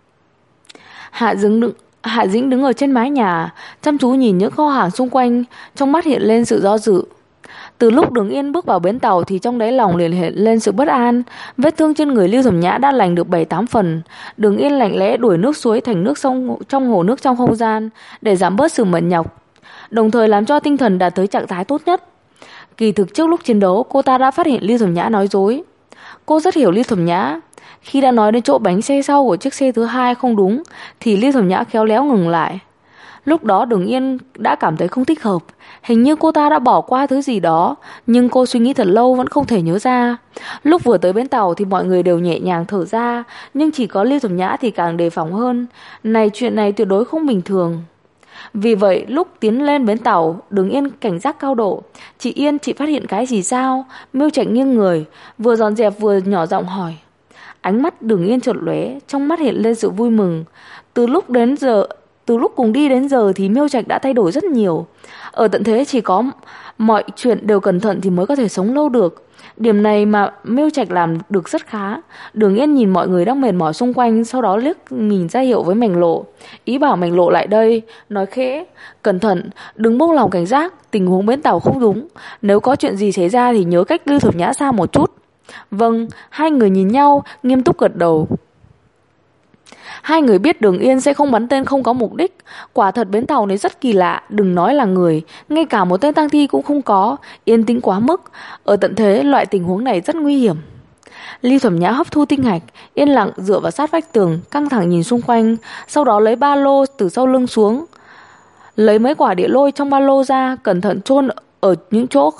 Hạ Dĩnh đứng ở trên mái nhà, chăm chú nhìn những kho hàng xung quanh, trong mắt hiện lên sự do dự. Từ lúc Đường Yên bước vào bến tàu thì trong đáy lòng liền hiện lên sự bất an. Vết thương trên người Lưu Thẩm Nhã đã lành được 7-8 phần. Đường Yên lặng lẽ đuổi nước suối thành nước sông trong hồ nước trong không gian để giảm bớt sự mệt nhọc, đồng thời làm cho tinh thần đạt tới trạng thái tốt nhất. Kỳ thực trước lúc chiến đấu, cô ta đã phát hiện Lưu Thẩm Nhã nói dối. Cô rất hiểu Lưu Thẩm Nhã. Khi đã nói đến chỗ bánh xe sau của chiếc xe thứ hai không đúng thì Lưu Thẩm Nhã khéo léo ngừng lại. Lúc đó Đường Yên đã cảm thấy không thích hợp. Hình như cô ta đã bỏ qua thứ gì đó, nhưng cô suy nghĩ thật lâu vẫn không thể nhớ ra. Lúc vừa tới bến tàu thì mọi người đều nhẹ nhàng thở ra, nhưng chỉ có Lưu Thập Nhã thì càng đề phòng hơn. Chuyện này tuyệt đối không bình thường. Vì vậy lúc tiến lên bến tàu, Đường Yên cảnh giác cao độ. Chị Yên, chị phát hiện cái gì sao? Miêu Trạch nghiêng người, vừa dọn dẹp vừa nhỏ giọng hỏi. Ánh mắt Đường Yên chợt lóe, trong mắt hiện lên sự vui mừng. Từ lúc cùng đi đến giờ thì Miêu Trạch đã thay đổi rất nhiều. Ở tận thế chỉ có mọi chuyện đều cẩn thận thì mới có thể sống lâu được. Điểm này mà Miêu Trạch làm được rất khá. Đường Yên nhìn mọi người đang mệt mỏi xung quanh, sau đó liếc nhìn ra hiệu với Mành Lộ, ý bảo Mành Lộ lại đây, nói khẽ, cẩn thận, đừng buông lòng cảnh giác, tình huống bến tàu không đúng, nếu có chuyện gì xảy ra thì nhớ cách Lưu Thập Nhã xa một chút. Vâng, hai người nhìn nhau, nghiêm túc gật đầu. Hai người biết Đường Yên sẽ không bắn tên không có mục đích. Quả thật bến tàu này rất kỳ lạ, đừng nói là người, ngay cả một tên tang thi cũng không có, yên tĩnh quá mức. Ở tận thế, loại tình huống này rất nguy hiểm. Lưu Thẩm Nhã hấp thu tinh hạch, yên lặng dựa vào sát vách tường, căng thẳng nhìn xung quanh, sau đó lấy ba lô từ sau lưng xuống, lấy mấy quả địa lôi trong ba lô ra, cẩn thận chôn ở những chỗ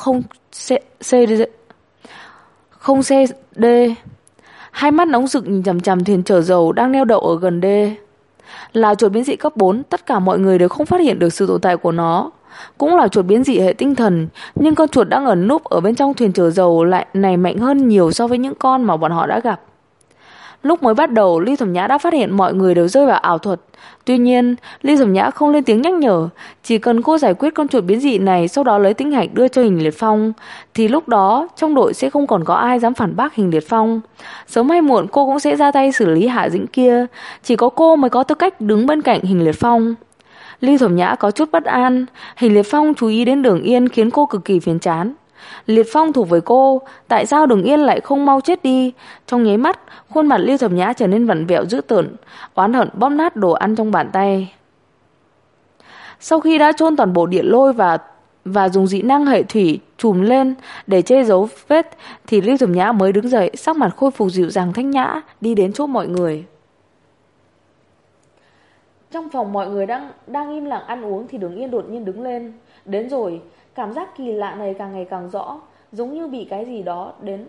không xe đê. Hai mắt nóng rực nhìn chằm chằm thuyền chở dầu đang neo đậu ở gần đê. Là chuột biến dị cấp 4, tất cả mọi người đều không phát hiện được sự tồn tại của nó. Cũng là chuột biến dị hệ tinh thần, nhưng con chuột đang ẩn núp ở bên trong thuyền chở dầu lại này mạnh hơn nhiều so với những con mà bọn họ đã gặp. Lúc mới bắt đầu, Ly Thẩm Nhã đã phát hiện mọi người đều rơi vào ảo thuật. Tuy nhiên, Ly Thẩm Nhã không lên tiếng nhắc nhở, chỉ cần cô giải quyết con chuột biến dị này, sau đó lấy tinh hạch đưa cho Hình Liệt Phong, thì lúc đó trong đội sẽ không còn có ai dám phản bác Hình Liệt Phong. Sớm hay muộn cô cũng sẽ ra tay xử lý Hạ Dĩnh kia, chỉ có cô mới có tư cách đứng bên cạnh Hình Liệt Phong. Ly Thẩm Nhã có chút bất an, Hình Liệt Phong chú ý đến Đường Yên khiến cô cực kỳ phiền chán. Liệt Phong thuộc với cô, tại sao Đường Yên lại không mau chết đi? Trong nháy mắt, khuôn mặt Lưu Thẩm Nhã trở nên vặn vẹo dữ tợn, oán hận bóp nát đồ ăn trong bàn tay. Sau khi đã chôn toàn bộ điện lôi và dùng dị năng hệ thủy trùm lên để che giấu vết, thì Lưu Thẩm Nhã mới đứng dậy, sắc mặt khôi phục dịu dàng thanh nhã, đi đến chỗ mọi người. Trong phòng mọi người đang im lặng ăn uống thì Đường Yên đột nhiên đứng lên. Đến rồi, cảm giác kỳ lạ này càng ngày càng rõ, giống như bị cái gì đó đến.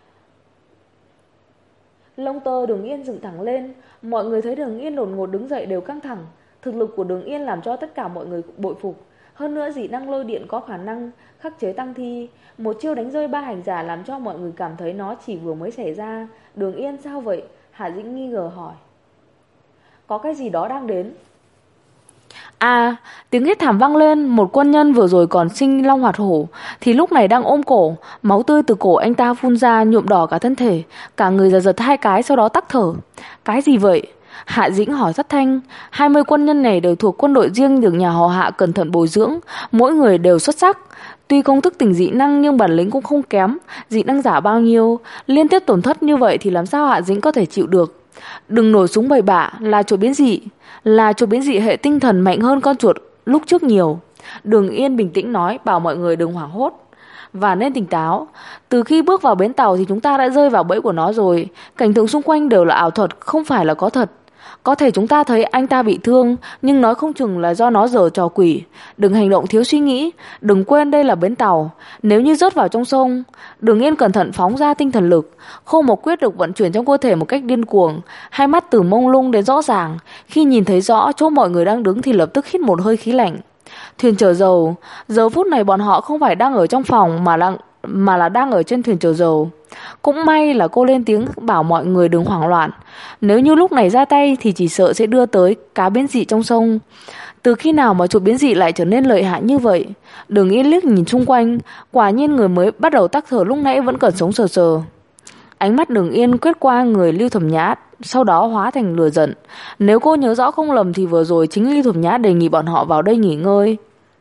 Lông tơ Đường Yên dựng thẳng lên, mọi người thấy Đường Yên đột ngột đứng dậy đều căng thẳng. Thực lực của Đường Yên làm cho tất cả mọi người bội phục. Hơn nữa dị năng lôi điện có khả năng khắc chế tăng thi, một chiêu đánh rơi 3 hành giả làm cho mọi người cảm thấy nó chỉ vừa mới xảy ra. Đường Yên sao vậy? Hạ Dĩnh nghi ngờ hỏi. Có cái gì đó đang đến. À, tiếng hét thảm vang lên, một quân nhân vừa rồi còn sinh long hoạt hổ thì lúc này đang ôm cổ, máu tươi từ cổ anh ta phun ra nhuộm đỏ cả thân thể, cả người giật giật 2 cái sau đó tắc thở. Cái gì vậy? Hạ Dĩnh hỏi rất thanh. 20 quân nhân này đều thuộc quân đội riêng được nhà họ Hạ cẩn thận bồi dưỡng, mỗi người đều xuất sắc. Tuy công thức tỉnh dị năng nhưng bản lĩnh cũng không kém, dị năng giả bao nhiêu, liên tiếp tổn thất như vậy thì làm sao Hạ Dĩnh có thể chịu được. Đừng nổi súng bậy bạ, là chuột biến dị. Là chuột biến dị hệ tinh thần mạnh hơn con chuột lúc trước nhiều. Đường Yên bình tĩnh nói, bảo mọi người đừng hoảng hốt và nên tỉnh táo. Từ khi bước vào bến tàu thì chúng ta đã rơi vào bẫy của nó rồi. Cảnh tượng xung quanh đều là ảo thuật, không phải là có thật. Có thể chúng ta thấy anh ta bị thương, nhưng nói không chừng là do nó giở trò quỷ. Đừng hành động thiếu suy nghĩ, đừng quên đây là bến tàu. Nếu như rớt vào trong sông, Đường Yên cẩn thận phóng ra tinh thần lực. Khô Mộc Quyết được vận chuyển trong cơ thể một cách điên cuồng, hai mắt từ mông lung đến rõ ràng. Khi nhìn thấy rõ chỗ mọi người đang đứng thì lập tức hít một hơi khí lạnh. Thuyền chở dầu, giờ phút này bọn họ không phải đang ở trong phòng mà là đang ở trên thuyền chở dầu. Cũng may là cô lên tiếng bảo mọi người đừng hoảng loạn. Nếu như lúc này ra tay thì chỉ sợ sẽ đưa tới cá biến dị trong sông. Từ khi nào mà chuột biến dị lại trở nên lợi hại như vậy? Đường Yên liếc nhìn xung quanh, quả nhiên người mới bắt đầu tắc thở lúc nãy vẫn còn sống sờ sờ. Ánh mắt Đường Yên quét qua người Lưu Thẩm Nhã, sau đó hóa thành lửa giận. Nếu cô nhớ rõ không lầm thì vừa rồi chính Lưu Thẩm Nhã đề nghị bọn họ vào đây nghỉ ngơi.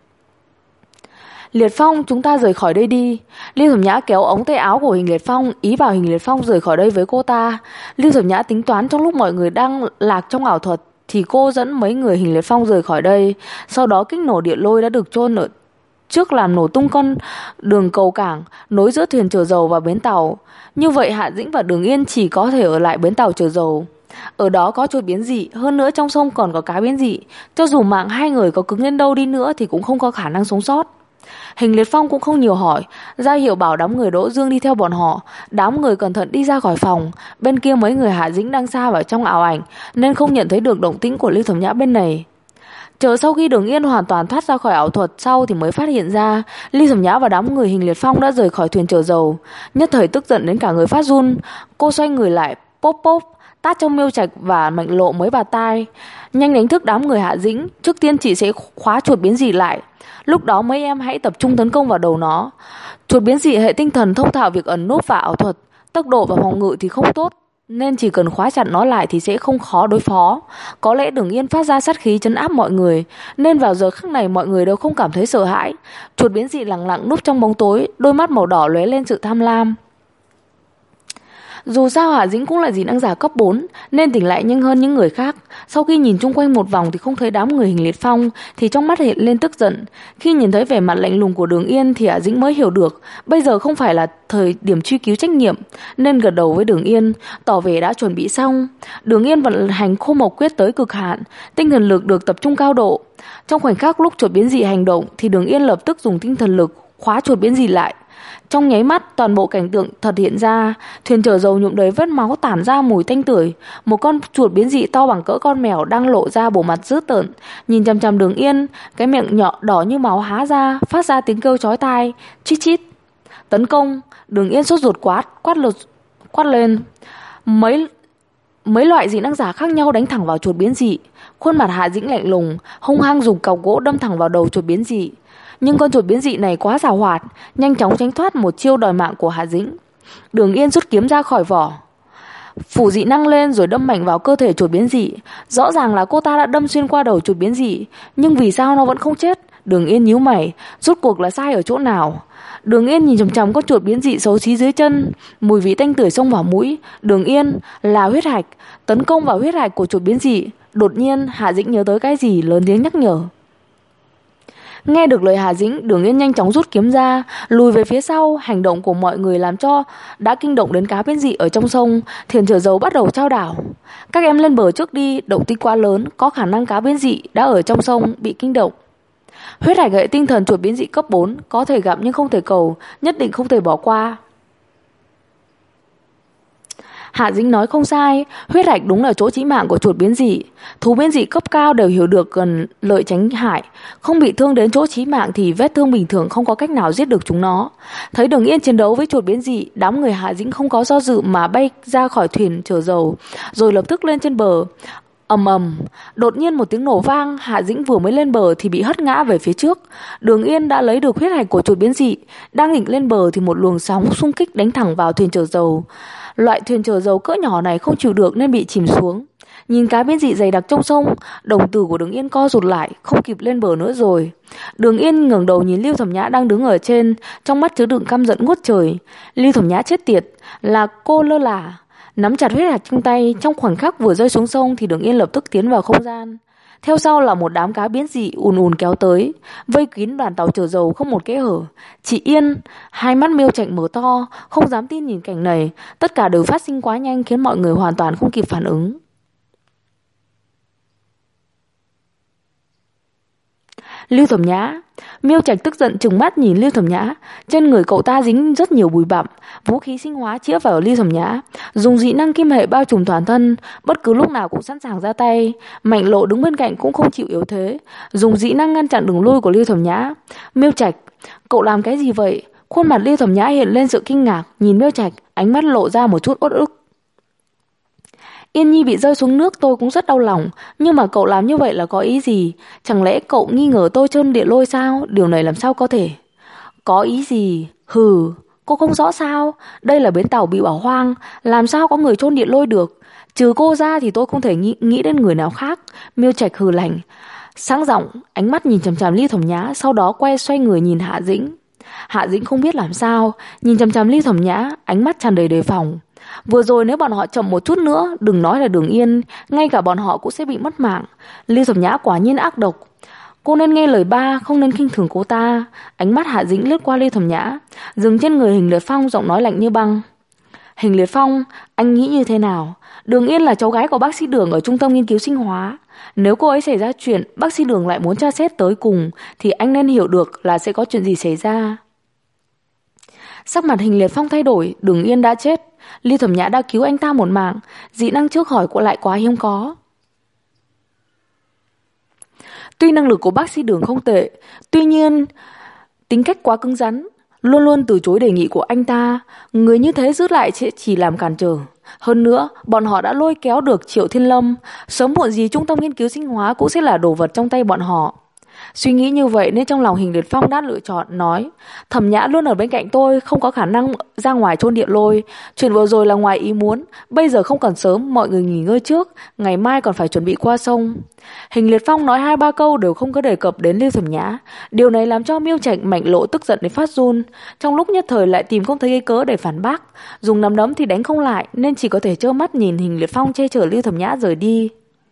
Liệt Phong, chúng ta rời khỏi đây đi. Lưu Thẩm Nhã kéo ống tay áo của Hình Liệt Phong, ý bảo Hình Liệt Phong rời khỏi đây với cô ta. Lưu Thẩm Nhã tính toán trong lúc mọi người đang lạc trong ảo thuật thì cô dẫn mấy người Hình Liệt Phong rời khỏi đây. Sau đó kích nổ điện lôi đã được chôn ở trước làm nổ tung con đường cầu cảng nối giữa thuyền chở dầu và bến tàu. Như vậy Hạ Dĩnh và Đường Yên chỉ có thể ở lại bến tàu chở dầu. Ở đó có chuột biến dị, hơn nữa trong sông còn có cá biến dị. Cho dù mạng hai người có cứng đến đâu đi nữa thì cũng không có khả năng sống sót. Hình Liệt Phong cũng không nhiều hỏi, ra hiệu bảo đám người Đỗ Dương đi theo bọn họ. Đám người cẩn thận đi ra khỏi phòng. Bên kia mấy người Hạ Dĩnh đang xa vào trong ảo ảnh nên không nhận thấy được động tĩnh của Lưu Thẩm Nhã bên này. Chờ sau khi Đường Yên hoàn toàn thoát ra khỏi ảo thuật sau thì mới phát hiện ra Lưu Thẩm Nhã và đám người Hình Liệt Phong đã rời khỏi thuyền chở dầu. Nhất thời tức giận đến cả người phát run. Cô xoay người lại, pốp pốp tát trong Miêu Trạch và Mạnh Lộ mới vào tai, nhanh đánh thức đám người Hạ Dĩnh. Trước tiên chị sẽ khóa chuột biến dị lại, lúc đó mấy em hãy tập trung tấn công vào đầu nó. Chuột biến dị hệ tinh thần thông thạo việc ẩn núp và ảo thuật, tốc độ và phòng ngự thì không tốt, nên chỉ cần khóa chặt nó lại thì sẽ không khó đối phó. Có lẽ Đường Yên phát ra sát khí trấn áp mọi người, nên vào giờ khắc này mọi người đều không cảm thấy sợ hãi. Chuột biến dị lặng lặng núp trong bóng tối, đôi mắt màu đỏ lóe lên sự tham lam. Dù sao Hạ Dĩnh cũng là dị năng giả cấp 4 nên tỉnh lại nhanh hơn những người khác. Sau khi nhìn chung quanh một vòng thì không thấy đám người Hình Liệt Phong thì trong mắt hiện lên tức giận. Khi nhìn thấy vẻ mặt lạnh lùng của Đường Yên thì Hạ Dĩnh mới hiểu được bây giờ không phải là thời điểm truy cứu trách nhiệm, nên gật đầu với Đường Yên tỏ vẻ đã chuẩn bị xong. Đường Yên vận hành Khô Mộc Quyết tới cực hạn, tinh thần lực được tập trung cao độ. Trong khoảnh khắc lúc chuột biến dị hành động thì Đường Yên lập tức dùng tinh thần lực khóa chuột biến dị lại. Trong nháy mắt toàn bộ cảnh tượng thật hiện ra, thuyền chở dầu nhuộm đầy vết máu tản ra mùi tanh tưởi. Một con chuột biến dị to bằng cỡ con mèo đang lộ ra bộ mặt dữ tợn, nhìn chằm chằm Đường Yên, cái miệng nhỏ đỏ như máu há ra, phát ra tiếng kêu chói tai, chít chít. Tấn công! Đường Yên sốt ruột quát lên. Mấy loại dị năng giả khác nhau đánh thẳng vào chuột biến dị. Khuôn mặt Hạ Dĩnh lạnh lùng, hung hăng dùng cọc gỗ đâm thẳng vào đầu chuột biến dị. Nhưng con chuột biến dị này quá giàu hoạt, nhanh chóng tránh thoát một chiêu đòi mạng của Hạ Dĩnh. Đường Yên rút kiếm ra khỏi vỏ, phủ dị năng lên rồi đâm mạnh vào cơ thể chuột biến dị. Rõ ràng là cô ta đã đâm xuyên qua đầu chuột biến dị, nhưng vì sao nó vẫn không chết? Đường Yên nhíu mày, rốt cuộc là sai ở chỗ nào? Đường Yên nhìn chằm chằm con chuột biến dị xấu xí dưới chân, mùi vị tanh tưởi xông vào mũi. Đường Yên là huyết hạch, tấn công vào huyết hạch của chuột biến dị. Đột nhiên Hạ Dĩnh nhớ tới cái gì, lớn tiếng nhắc nhở. Nghe được lời Hà Dĩnh, Đường Yên nhanh chóng rút kiếm ra, lùi về phía sau. Hành động của mọi người làm cho đã kinh động đến cá biến dị ở trong sông. Thuyền chở dầu bắt đầu chao đảo. Các em lên bờ trước đi, động tĩnh quá lớn, có khả năng cá biến dị đã ở trong sông bị kinh động. Huyết hạch hệ tinh thần chuột biến dị cấp 4 có thể gặp nhưng không thể cầu, nhất định không thể bỏ qua. Hạ Dĩnh nói không sai, huyết hạch đúng là chỗ chí mạng của chuột biến dị. Thú biến dị cấp cao đều hiểu được cần lợi tránh hại, không bị thương đến chỗ chí mạng thì vết thương bình thường không có cách nào giết được chúng nó. Thấy Đường Yên chiến đấu với chuột biến dị, đám người Hạ Dĩnh không có do dự mà bay ra khỏi thuyền chở dầu, rồi lập tức lên trên bờ. Ầm ầm, đột nhiên một tiếng nổ vang, Hạ Dĩnh vừa mới lên bờ thì bị hất ngã về phía trước. Đường Yên đã lấy được huyết hạch của chuột biến dị, đang định lên bờ thì một luồng sóng xung kích đánh thẳng vào thuyền chở dầu. Loại thuyền chở dầu cỡ nhỏ này không chịu được nên bị chìm xuống. Nhìn cá biến dị dày đặc trong sông, đồng tử của Đường Yên co rụt lại, không kịp lên bờ nữa rồi. Đường Yên ngẩng đầu nhìn Lưu Thẩm Nhã đang đứng ở trên, trong mắt chứa đựng căm giận ngút trời. Lưu Thẩm Nhã chết tiệt, là cô lơ là. Nắm chặt huyết hạch trong tay, trong khoảnh khắc vừa rơi xuống sông thì Đường Yên lập tức tiến vào không gian. Theo sau là một đám cá biến dị ùn ùn kéo tới, vây kín đoàn tàu chở dầu không một kẽ hở. Chị Yên, hai mắt Miêu Trạch mở to, không dám tin nhìn cảnh này. Tất cả đều phát sinh quá nhanh khiến mọi người hoàn toàn không kịp phản ứng. Lưu Thẩm Nhã. Miêu Trạch tức giận trừng mắt nhìn Lưu Thẩm Nhã. Trên người cậu ta dính rất nhiều bụi bặm, vũ khí sinh hóa chĩa vào Lưu Thẩm Nhã, dùng dị năng kim hệ bao trùm toàn thân, bất cứ lúc nào cũng sẵn sàng ra tay. Mạnh Lộ đứng bên cạnh cũng không chịu yếu thế, dùng dị năng ngăn chặn đường lui của Lưu Thẩm Nhã. Miêu Trạch, cậu làm cái gì vậy? Khuôn mặt Lưu Thẩm Nhã hiện lên sự kinh ngạc, nhìn Miêu Trạch, ánh mắt lộ ra một chút uất ức. Yên Nhi bị rơi xuống nước tôi cũng rất đau lòng, nhưng mà cậu làm như vậy là có ý gì? Chẳng lẽ cậu nghi ngờ tôi chôn địa lôi sao? Điều này làm sao có thể? Có ý gì? Hừ, cô không rõ sao? Đây là bến tàu bị bỏ hoang, làm sao có người chôn địa lôi được? Trừ cô ra thì tôi không thể nghĩ đến người nào khác. Miêu Trạch hừ lạnh, sáng giọng, ánh mắt nhìn chằm chằm Lưu Thẩm Nhã, sau đó xoay người nhìn Hạ Dĩnh. Hạ Dĩnh không biết làm sao, nhìn chằm chằm Lưu Thẩm Nhã, ánh mắt tràn đầy đề phòng. Vừa rồi nếu bọn họ chậm một chút nữa, đừng nói là Đường Yên, ngay cả bọn họ cũng sẽ bị mất mạng. Lưu Thẩm Nhã quả nhiên ác độc. Cô nên nghe lời ba, không nên khinh thường cô ta. Ánh mắt Hạ Dĩnh lướt qua Lưu Thẩm Nhã, dừng trên người Hình Liệt Phong, giọng nói lạnh như băng. Hình Liệt Phong, anh nghĩ như thế nào? Đường Yên là cháu gái của bác sĩ Đường ở trung tâm nghiên cứu sinh hóa. Nếu cô ấy xảy ra chuyện, bác sĩ Đường lại muốn tra xét tới cùng, thì anh nên hiểu được là sẽ có chuyện gì xảy ra. Sắc mặt Hình Liệt Phong thay đổi, Đường Yên đã chết. Ly Thẩm Nhã đã cứu anh ta một mạng, dị năng trước khỏi của lại quá hiếm có. Tuy năng lực của bác sĩ Đường không tệ, tuy nhiên tính cách quá cứng rắn, luôn luôn từ chối đề nghị của anh ta. Người như thế giữ lại chỉ làm cản trở. Hơn nữa, bọn họ đã lôi kéo được Triệu Thiên Lâm, sớm muộn gì trung tâm nghiên cứu sinh hóa cũng sẽ là đồ vật trong tay bọn họ. Suy nghĩ như vậy nên trong lòng Hình Liệt Phong đã lựa chọn nói: Thẩm Nhã luôn ở bên cạnh tôi, không có khả năng ra ngoài chôn địa lôi. Chuyện vừa rồi là ngoài ý muốn, bây giờ không cần sớm, mọi người nghỉ ngơi trước, ngày mai còn phải chuẩn bị qua sông. Hình Liệt Phong nói 2-3 câu đều không có đề cập đến Lưu Thẩm Nhã. Điều này làm cho Miêu Trạch Mạnh Lộ tức giận đến phát run. Trong lúc nhất thời lại tìm không thấy cái cớ để phản bác, dùng nắm đấm thì đánh không lại, nên chỉ có thể trơ mắt nhìn Hình Liệt Phong che chở Lưu Thẩm Nhã rời đi.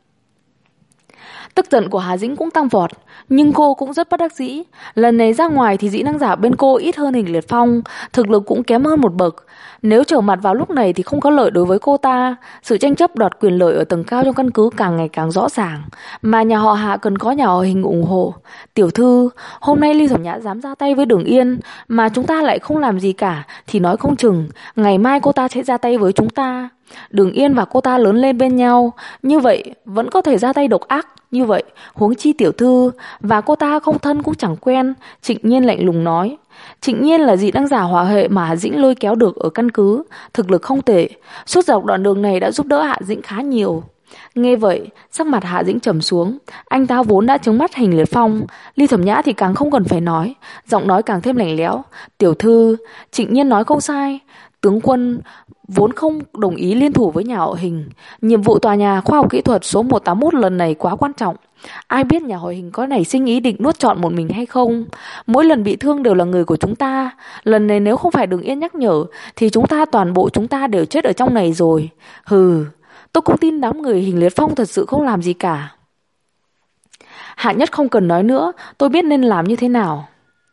Tức giận của Hà Dĩnh cũng tăng vọt, nhưng cô cũng rất bất đắc dĩ. Lần này ra ngoài thì dĩ năng giả bên cô ít hơn Hình Liệt Phong, thực lực cũng kém hơn một bậc. Nếu trở mặt vào lúc này thì không có lợi đối với cô ta. Sự tranh chấp đoạt quyền lợi ở tầng cao trong căn cứ càng ngày càng rõ ràng, mà nhà họ Hạ cần có nhà họ Hình ủng hộ. Tiểu thư, hôm nay Ly Thẩm Nhã dám ra tay với Đường Yên, mà chúng ta lại không làm gì cả, thì nói không chừng ngày mai cô ta sẽ ra tay với chúng ta. Đường Yên và cô ta lớn lên bên nhau, như vậy vẫn có thể ra tay độc ác như vậy, huống chi tiểu thư và cô ta không thân cũng chẳng quen. Trịnh Nhiên lạnh lùng nói. Trịnh Nhiên là dị năng giả hỏa hệ mà Hạ Dĩnh lôi kéo được ở căn cứ, thực lực không tệ, suốt dọc đoạn đường này đã giúp đỡ Hạ Dĩnh khá nhiều. Nghe vậy, sắc mặt Hạ Dĩnh trầm xuống, anh ta vốn đã trừng mắt Hình Liệt Phong, Ly Thẩm Nhã thì càng không cần phải nói, giọng nói càng thêm lạnh lẽo. Tiểu thư, Trịnh Nhiên nói không sai, tướng quân vốn không đồng ý liên thủ với nhà họ Hình. Nhiệm vụ tòa nhà khoa học kỹ thuật số 181 lần này quá quan trọng. Ai biết nhà họ Hình có nảy sinh ý định nuốt trọn một mình hay không. Mỗi lần bị thương đều là người của chúng ta. Lần này nếu không phải Đường Yên nhắc nhở thì toàn bộ chúng ta đều chết ở trong này rồi. Hừ, tôi cũng tin đám người Hình Liệt Phong thật sự không làm gì cả. Hạ Nhất không cần nói nữa, tôi biết nên làm như thế nào.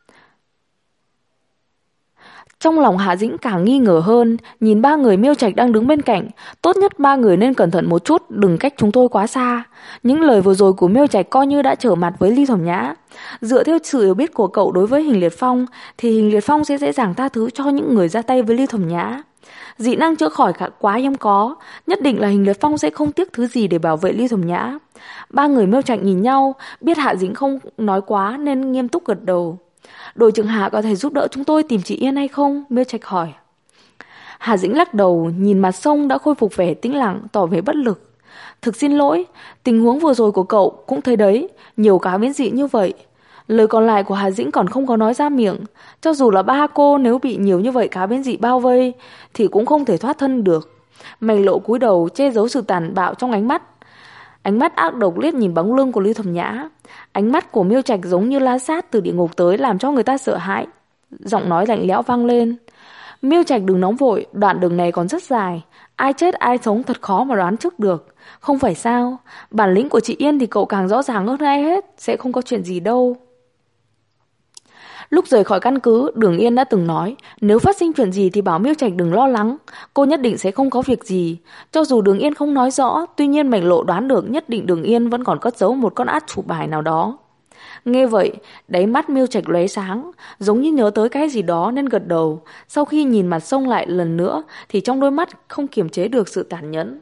Trong lòng Hạ Dĩnh càng nghi ngờ hơn, nhìn 3 người Miêu Trạch đang đứng bên cạnh, tốt nhất 3 người nên cẩn thận một chút, đừng cách chúng tôi quá xa. Những lời vừa rồi của Miêu Trạch coi như đã trở mặt với Ly Thẩm Nhã. Dựa theo sự hiểu biết của cậu đối với Hình Liệt Phong, thì Hình Liệt Phong sẽ dễ dàng tha thứ cho những người ra tay với Ly Thẩm Nhã. Dị năng chữa khỏi quá hiếm có, nhất định là Hình Liệt Phong sẽ không tiếc thứ gì để bảo vệ Ly Thẩm Nhã. 3 người Miêu Trạch nhìn nhau, biết Hạ Dĩnh không nói quá nên nghiêm túc gật đầu. Đội trưởng Hạ có thể giúp đỡ chúng tôi tìm chị Yên hay không? Miêu Trạch hỏi. Hà Dĩnh lắc đầu, nhìn mặt sông đã khôi phục vẻ tĩnh lặng, tỏ vẻ bất lực. Thực xin lỗi, tình huống vừa rồi của cậu cũng thấy đấy, nhiều cá biến dị như vậy. Lời còn lại của Hà Dĩnh còn không có nói ra miệng. Cho dù là 3 cô nếu bị nhiều như vậy cá biến dị bao vây thì cũng không thể thoát thân được. Mạnh Lộ cúi đầu che giấu sự tàn bạo trong ánh mắt. Ánh mắt ác độc liếc nhìn bóng lưng của Lưu Thẩm Nhã. Ánh mắt của Miêu Trạch giống như la sát từ địa ngục tới, làm cho người ta sợ hãi. Giọng nói lạnh lẽo vang lên. Miêu Trạch đừng nóng vội, đoạn đường này còn rất dài, ai chết ai sống thật khó mà đoán trước được. Không phải sao, bản lĩnh của chị Yên thì cậu càng rõ ràng hơn ai hết, sẽ không có chuyện gì đâu. Lúc rời khỏi căn cứ, Đường Yên đã từng nói, nếu phát sinh chuyện gì thì bảo Miêu Trạch đừng lo lắng, cô nhất định sẽ không có việc gì. Cho dù Đường Yên không nói rõ, tuy nhiên Mạnh Lộ đoán được nhất định Đường Yên vẫn còn cất giấu một con át chủ bài nào đó. Nghe vậy, đáy mắt Miêu Trạch lóe sáng, giống như nhớ tới cái gì đó nên gật đầu. Sau khi nhìn mặt sông lại lần nữa, thì trong đôi mắt không kiềm chế được sự tàn nhẫn.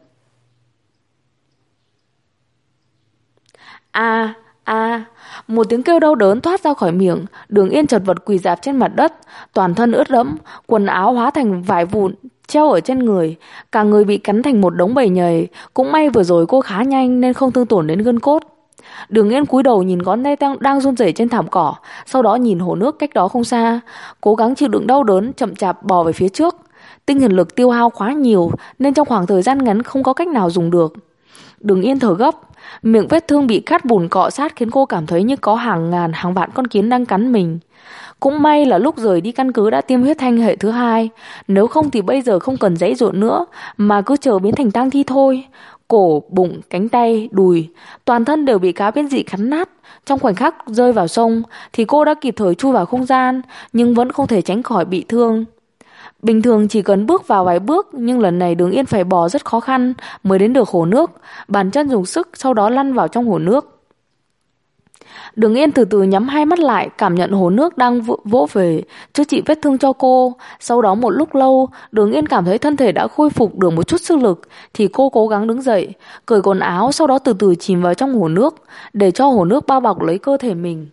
Một tiếng kêu đau đớn thoát ra khỏi miệng. Đường Yên chật vật quỳ rạp trên mặt đất, toàn thân ướt đẫm, quần áo hóa thành vải vụn treo ở trên người, cả người bị cắn thành một đống bầy nhầy. Cũng may vừa rồi cô khá nhanh nên không thương tổn đến gân cốt. Đường Yên cúi đầu nhìn ngón tay đang run rẩy trên thảm cỏ, sau đó nhìn hồ nước cách đó không xa, cố gắng chịu đựng đau đớn, chậm chạp bò về phía trước. Tinh thần lực tiêu hao quá nhiều nên trong khoảng thời gian ngắn không có cách nào dùng được. Đường Yên thở gấp, miệng vết thương bị cát bùn cọ sát khiến cô cảm thấy như có hàng ngàn hàng vạn con kiến đang cắn mình. Cũng may là lúc rời đi căn cứ đã tiêm huyết thanh hệ thứ 2, nếu không thì bây giờ không cần giãy giụa nữa mà cứ chờ biến thành tang thi thôi. Cổ, bụng, cánh tay, đùi, toàn thân đều bị cá biến dị cắn nát. Trong khoảnh khắc rơi vào sông thì cô đã kịp thời chui vào không gian, nhưng vẫn không thể tránh khỏi bị thương. Bình thường chỉ cần bước vào vài bước, nhưng lần này Đường Yên phải bò rất khó khăn mới đến được hồ nước, bàn chân dùng sức sau đó lăn vào trong hồ nước. Đường Yên từ từ nhắm hai mắt lại, cảm nhận hồ nước đang vỗ về chữa trị vết thương cho cô. Sau đó một lúc lâu, Đường Yên cảm thấy thân thể đã khôi phục được một chút sức lực, thì cô cố gắng đứng dậy, cởi quần áo, sau đó từ từ chìm vào trong hồ nước, để cho hồ nước bao bọc lấy cơ thể mình.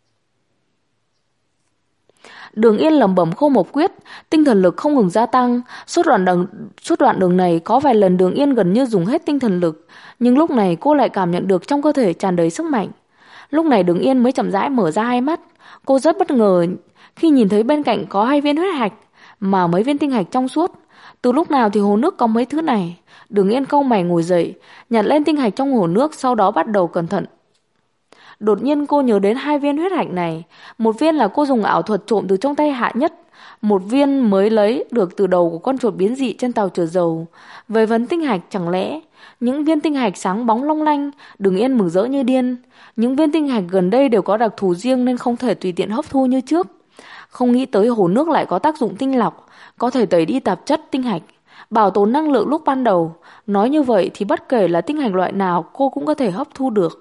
Đường Yên lẩm bẩm khô một quyết, tinh thần lực không ngừng gia tăng. Suốt đoạn đường này có vài lần Đường Yên gần như dùng hết tinh thần lực, nhưng lúc này cô lại cảm nhận được trong cơ thể tràn đầy sức mạnh. Lúc này Đường Yên mới chậm rãi mở ra hai mắt. Cô rất bất ngờ khi nhìn thấy bên cạnh có 2 viên huyết hạch, mà mấy viên tinh hạch trong suốt. Từ lúc nào thì hồ nước có mấy thứ này? Đường Yên cau mày ngồi dậy, nhặt lên tinh hạch trong hồ nước, sau đó bắt đầu cẩn thận. Đột nhiên cô nhớ đến 2 viên huyết hạch này. Một viên là cô dùng ảo thuật trộm từ trong tay Hạ Nhất, một viên mới lấy được từ đầu của con chuột biến dị trên tàu chở dầu. Về vấn tinh hạch, chẳng lẽ những viên tinh hạch sáng bóng long lanh? Đường Yên mừng rỡ như điên. Những viên tinh hạch gần đây đều có đặc thù riêng nên không thể tùy tiện hấp thu như trước. Không nghĩ tới hồ nước lại có tác dụng tinh lọc, có thể tẩy đi tạp chất tinh hạch, bảo tồn năng lượng lúc ban đầu. Nói như vậy thì bất kể là tinh hạch loại nào cô cũng có thể hấp thu được.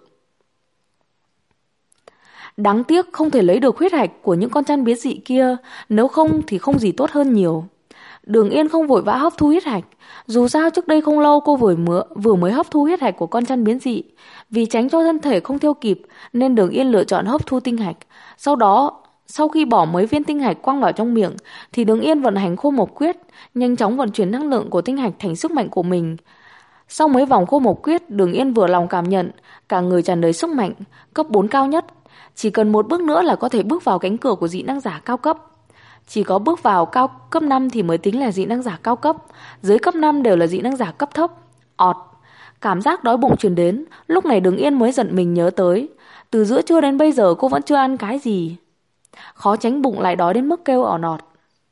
Đáng tiếc không thể lấy được huyết hạch của những con chăn biến dị kia, nếu không thì không gì tốt hơn nhiều. Đường Yên không vội vã hấp thu huyết hạch. Dù sao trước đây không lâu cô vừa mới hấp thu huyết hạch của con chăn biến dị. Vì tránh cho thân thể không theo kịp nên Đường Yên lựa chọn hấp thu tinh hạch. Sau khi bỏ mấy viên tinh hạch quăng vào trong miệng thì Đường Yên vận hành khô một quyết, nhanh chóng vận chuyển năng lượng của tinh hạch thành sức mạnh của mình. Sau mấy vòng khô một quyết, Đường Yên vừa lòng cảm nhận cả người tràn đầy sức mạnh, cấp 4 cao nhất. Chỉ cần một bước nữa là có thể bước vào cánh cửa của dị năng giả cao cấp. Chỉ có bước vào cấp 5 thì mới tính là dị năng giả cao cấp. Dưới cấp 5 đều là dị năng giả cấp thấp. Ọt. Cảm giác đói bụng truyền đến. Lúc này Đường Yên mới giận mình nhớ tới, từ giữa trưa đến bây giờ cô vẫn chưa ăn cái gì. Khó tránh bụng lại đói đến mức kêu ỏ nọt.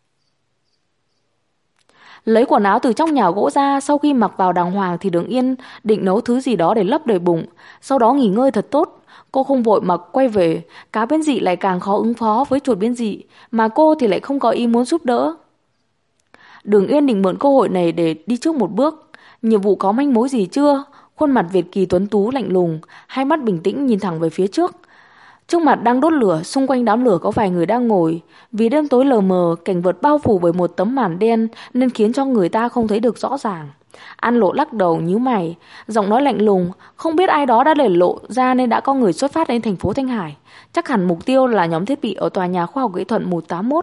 Lấy quần áo từ trong nhà gỗ ra, sau khi mặc vào đàng hoàng thì Đường Yên định nấu thứ gì đó để lấp đầy bụng, sau đó nghỉ ngơi thật tốt. Cô không vội mà quay về, cá biến dị lại càng khó ứng phó với chuột biến dị, mà cô thì lại không có ý muốn giúp đỡ. Đường Yên định mượn cơ hội này để đi trước một bước. Nhiệm vụ có manh mối gì chưa? Khuôn mặt Việt Kỳ tuấn tú lạnh lùng, hai mắt bình tĩnh nhìn thẳng về phía trước. Trước mặt đang đốt lửa, xung quanh đám lửa có vài người đang ngồi. Vì đêm tối lờ mờ, cảnh vật bao phủ bởi một tấm màn đen nên khiến cho người ta không thấy được rõ ràng. An Lộ lắc đầu nhíu mày, giọng nói lạnh lùng, không biết ai đó đã để lộ ra nên đã có người xuất phát đến thành phố Thanh Hải. Chắc hẳn mục tiêu là nhóm thiết bị ở tòa nhà khoa học kỹ thuật 181.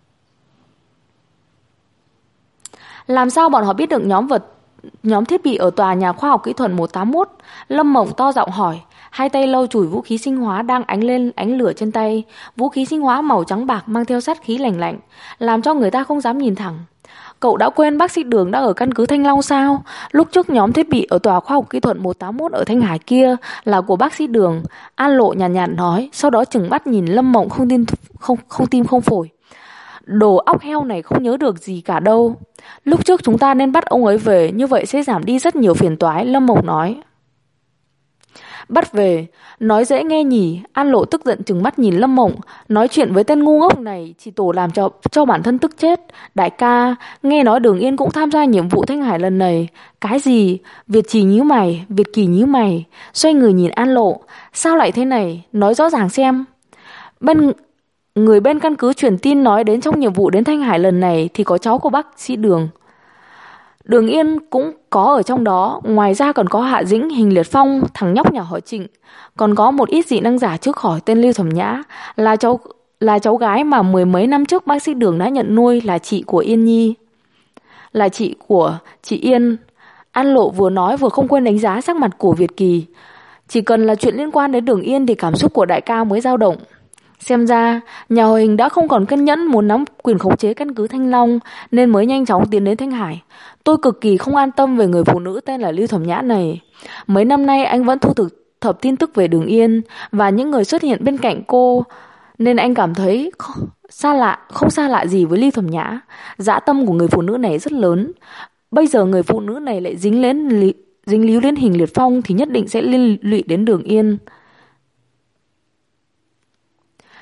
Làm sao bọn họ biết được nhóm thiết bị ở tòa nhà khoa học kỹ thuật 181? Lâm Mộng to giọng hỏi, hai tay lau chùi vũ khí sinh hóa đang ánh lên ánh lửa trên tay. Vũ khí sinh hóa màu trắng bạc mang theo sát khí lạnh lạnh, làm cho người ta không dám nhìn thẳng. Cậu đã quên bác sĩ Đường đã ở căn cứ Thanh Long sao? Lúc trước nhóm thiết bị ở tòa khoa học kỹ thuật 181 ở Thanh Hải kia là của bác sĩ Đường. An Lộ nhàn nhạt nói, sau đó chừng mắt nhìn Lâm Mộng không tim không phổi. Đồ óc heo này không nhớ được gì cả đâu. Lúc trước chúng ta nên bắt ông ấy về, như vậy sẽ giảm đi rất nhiều phiền toái, Lâm Mộng nói. Bắt về, nói dễ nghe nhỉ. An Lộ tức giận trừng mắt nhìn Lâm Mộng, nói chuyện với tên ngu ngốc này chỉ tổ làm cho bản thân tức chết. Đại ca, nghe nói Đường Yên cũng tham gia nhiệm vụ Thanh Hải lần này. Cái gì? Việt Kỳ nhíu mày, xoay người nhìn An Lộ. Sao lại thế này? Nói rõ ràng xem. Người bên căn cứ truyền tin nói đến trong nhiệm vụ đến Thanh Hải lần này thì có cháu của bác sĩ Đường. Đường Yên cũng có ở trong đó, ngoài ra còn có Hạ Dĩnh, Hình Liệt Phong, thằng nhóc nhỏ họ Trịnh, còn có một ít dị năng giả trước khỏi tên Lưu Thẩm Nhã, là cháu gái mà 10 mấy năm trước bác sĩ Đường đã nhận nuôi, là chị của Yên Nhi, là chị của chị Yên. An Lộ vừa nói vừa không quên đánh giá sắc mặt của Việt Kỳ. Chỉ cần là chuyện liên quan đến Đường Yên thì cảm xúc của đại ca mới dao động. Xem ra, nhà họ Hình đã không còn kiên nhẫn muốn nắm quyền khống chế căn cứ Thanh Long nên mới nhanh chóng tiến đến Thanh Hải. Tôi cực kỳ không an tâm về người phụ nữ tên là Lưu Thẩm Nhã này. Mấy năm nay anh vẫn thu thập tin tức về Đường Yên và những người xuất hiện bên cạnh cô, nên anh cảm thấy không xa lạ gì với Lưu Thẩm Nhã. Dã tâm của người phụ nữ này rất lớn. Bây giờ người phụ nữ này lại dính líu đến Hình Liệt Phong thì nhất định sẽ liên lụy đến Đường Yên.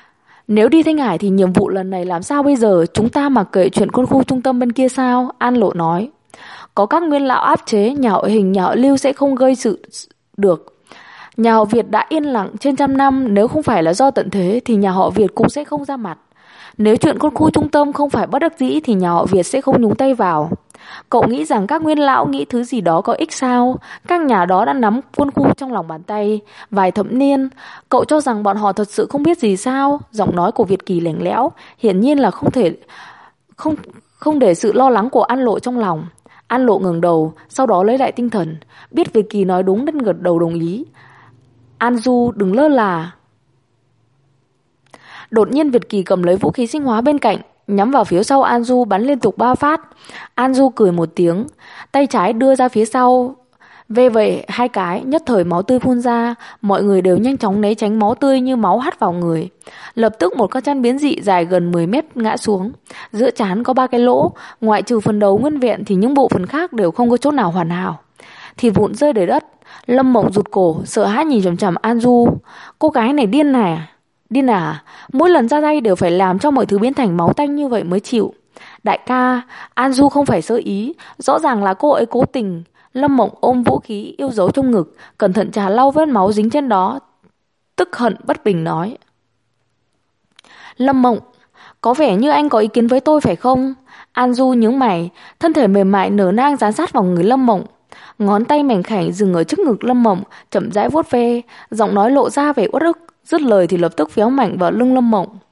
Nếu đi Thanh Hải thì nhiệm vụ lần này làm sao bây giờ? Chúng ta mặc kệ chuyện quân khu trung tâm bên kia sao? An Lộ nói. Có các nguyên lão áp chế, nhà họ Hình, nhà họ Lưu sẽ không gây sự được. Nhà họ Việt đã yên lặng trên trăm năm, nếu không phải là do tận thế thì nhà họ Việt cũng sẽ không ra mặt. Nếu chuyện quân khu trung tâm không phải bất đắc dĩ thì nhà họ Việt sẽ không nhúng tay vào. Cậu nghĩ rằng các nguyên lão nghĩ thứ gì đó có ích sao? Các nhà đó đã nắm quân khu trong lòng bàn tay vài thập niên. Cậu cho rằng bọn họ thật sự không biết gì sao? Giọng nói của Việt Kỳ lạnh lẽo, hiển nhiên là không để sự lo lắng của An Lộ trong lòng. An Lộ ngẩng đầu, sau đó lấy lại tinh thần, biết Việt Kỳ nói đúng nên gật đầu đồng ý. An Du, đừng lơ là. Đột nhiên Việt Kỳ cầm lấy vũ khí sinh hóa bên cạnh, nhắm vào phía sau An Du bắn liên tục 3 phát. An Du cười một tiếng, tay trái đưa ra phía sau, vê vậy 2 cái, nhất thời máu tươi phun ra, mọi người đều nhanh chóng né tránh máu tươi như máu hắt vào người. Lập tức một con chăn biến dị dài gần 10 mét ngã xuống, giữa trán có 3 cái lỗ, ngoại trừ phần đầu nguyên vẹn thì những bộ phận khác đều không có chỗ nào hoàn hảo. Thịt vụn rơi đầy đất. Lâm Mộng rụt cổ, sợ hãi nhìn chằm chằm An Du. Cô gái này điên này. Điên à? Mỗi lần ra tay đều phải làm cho mọi thứ biến thành máu tanh như vậy mới chịu. Đại ca, An Du không phải sơ ý, rõ ràng là cô ấy cố tình. Lâm Mộng ôm vũ khí yêu dấu trong ngực, cẩn thận trà lau vết máu dính trên đó, tức hận bất bình nói. Lâm Mộng, có vẻ như anh có ý kiến với tôi phải không? An Du nhướng mày, thân thể mềm mại nở nang dán sát vào người Lâm Mộng. Ngón tay mảnh khảnh dừng ở trước ngực Lâm Mộng, chậm rãi vuốt ve, giọng nói lộ ra vẻ uất ức, dứt lời thì lập tức véo mạnh vào lưng Lâm Mộng.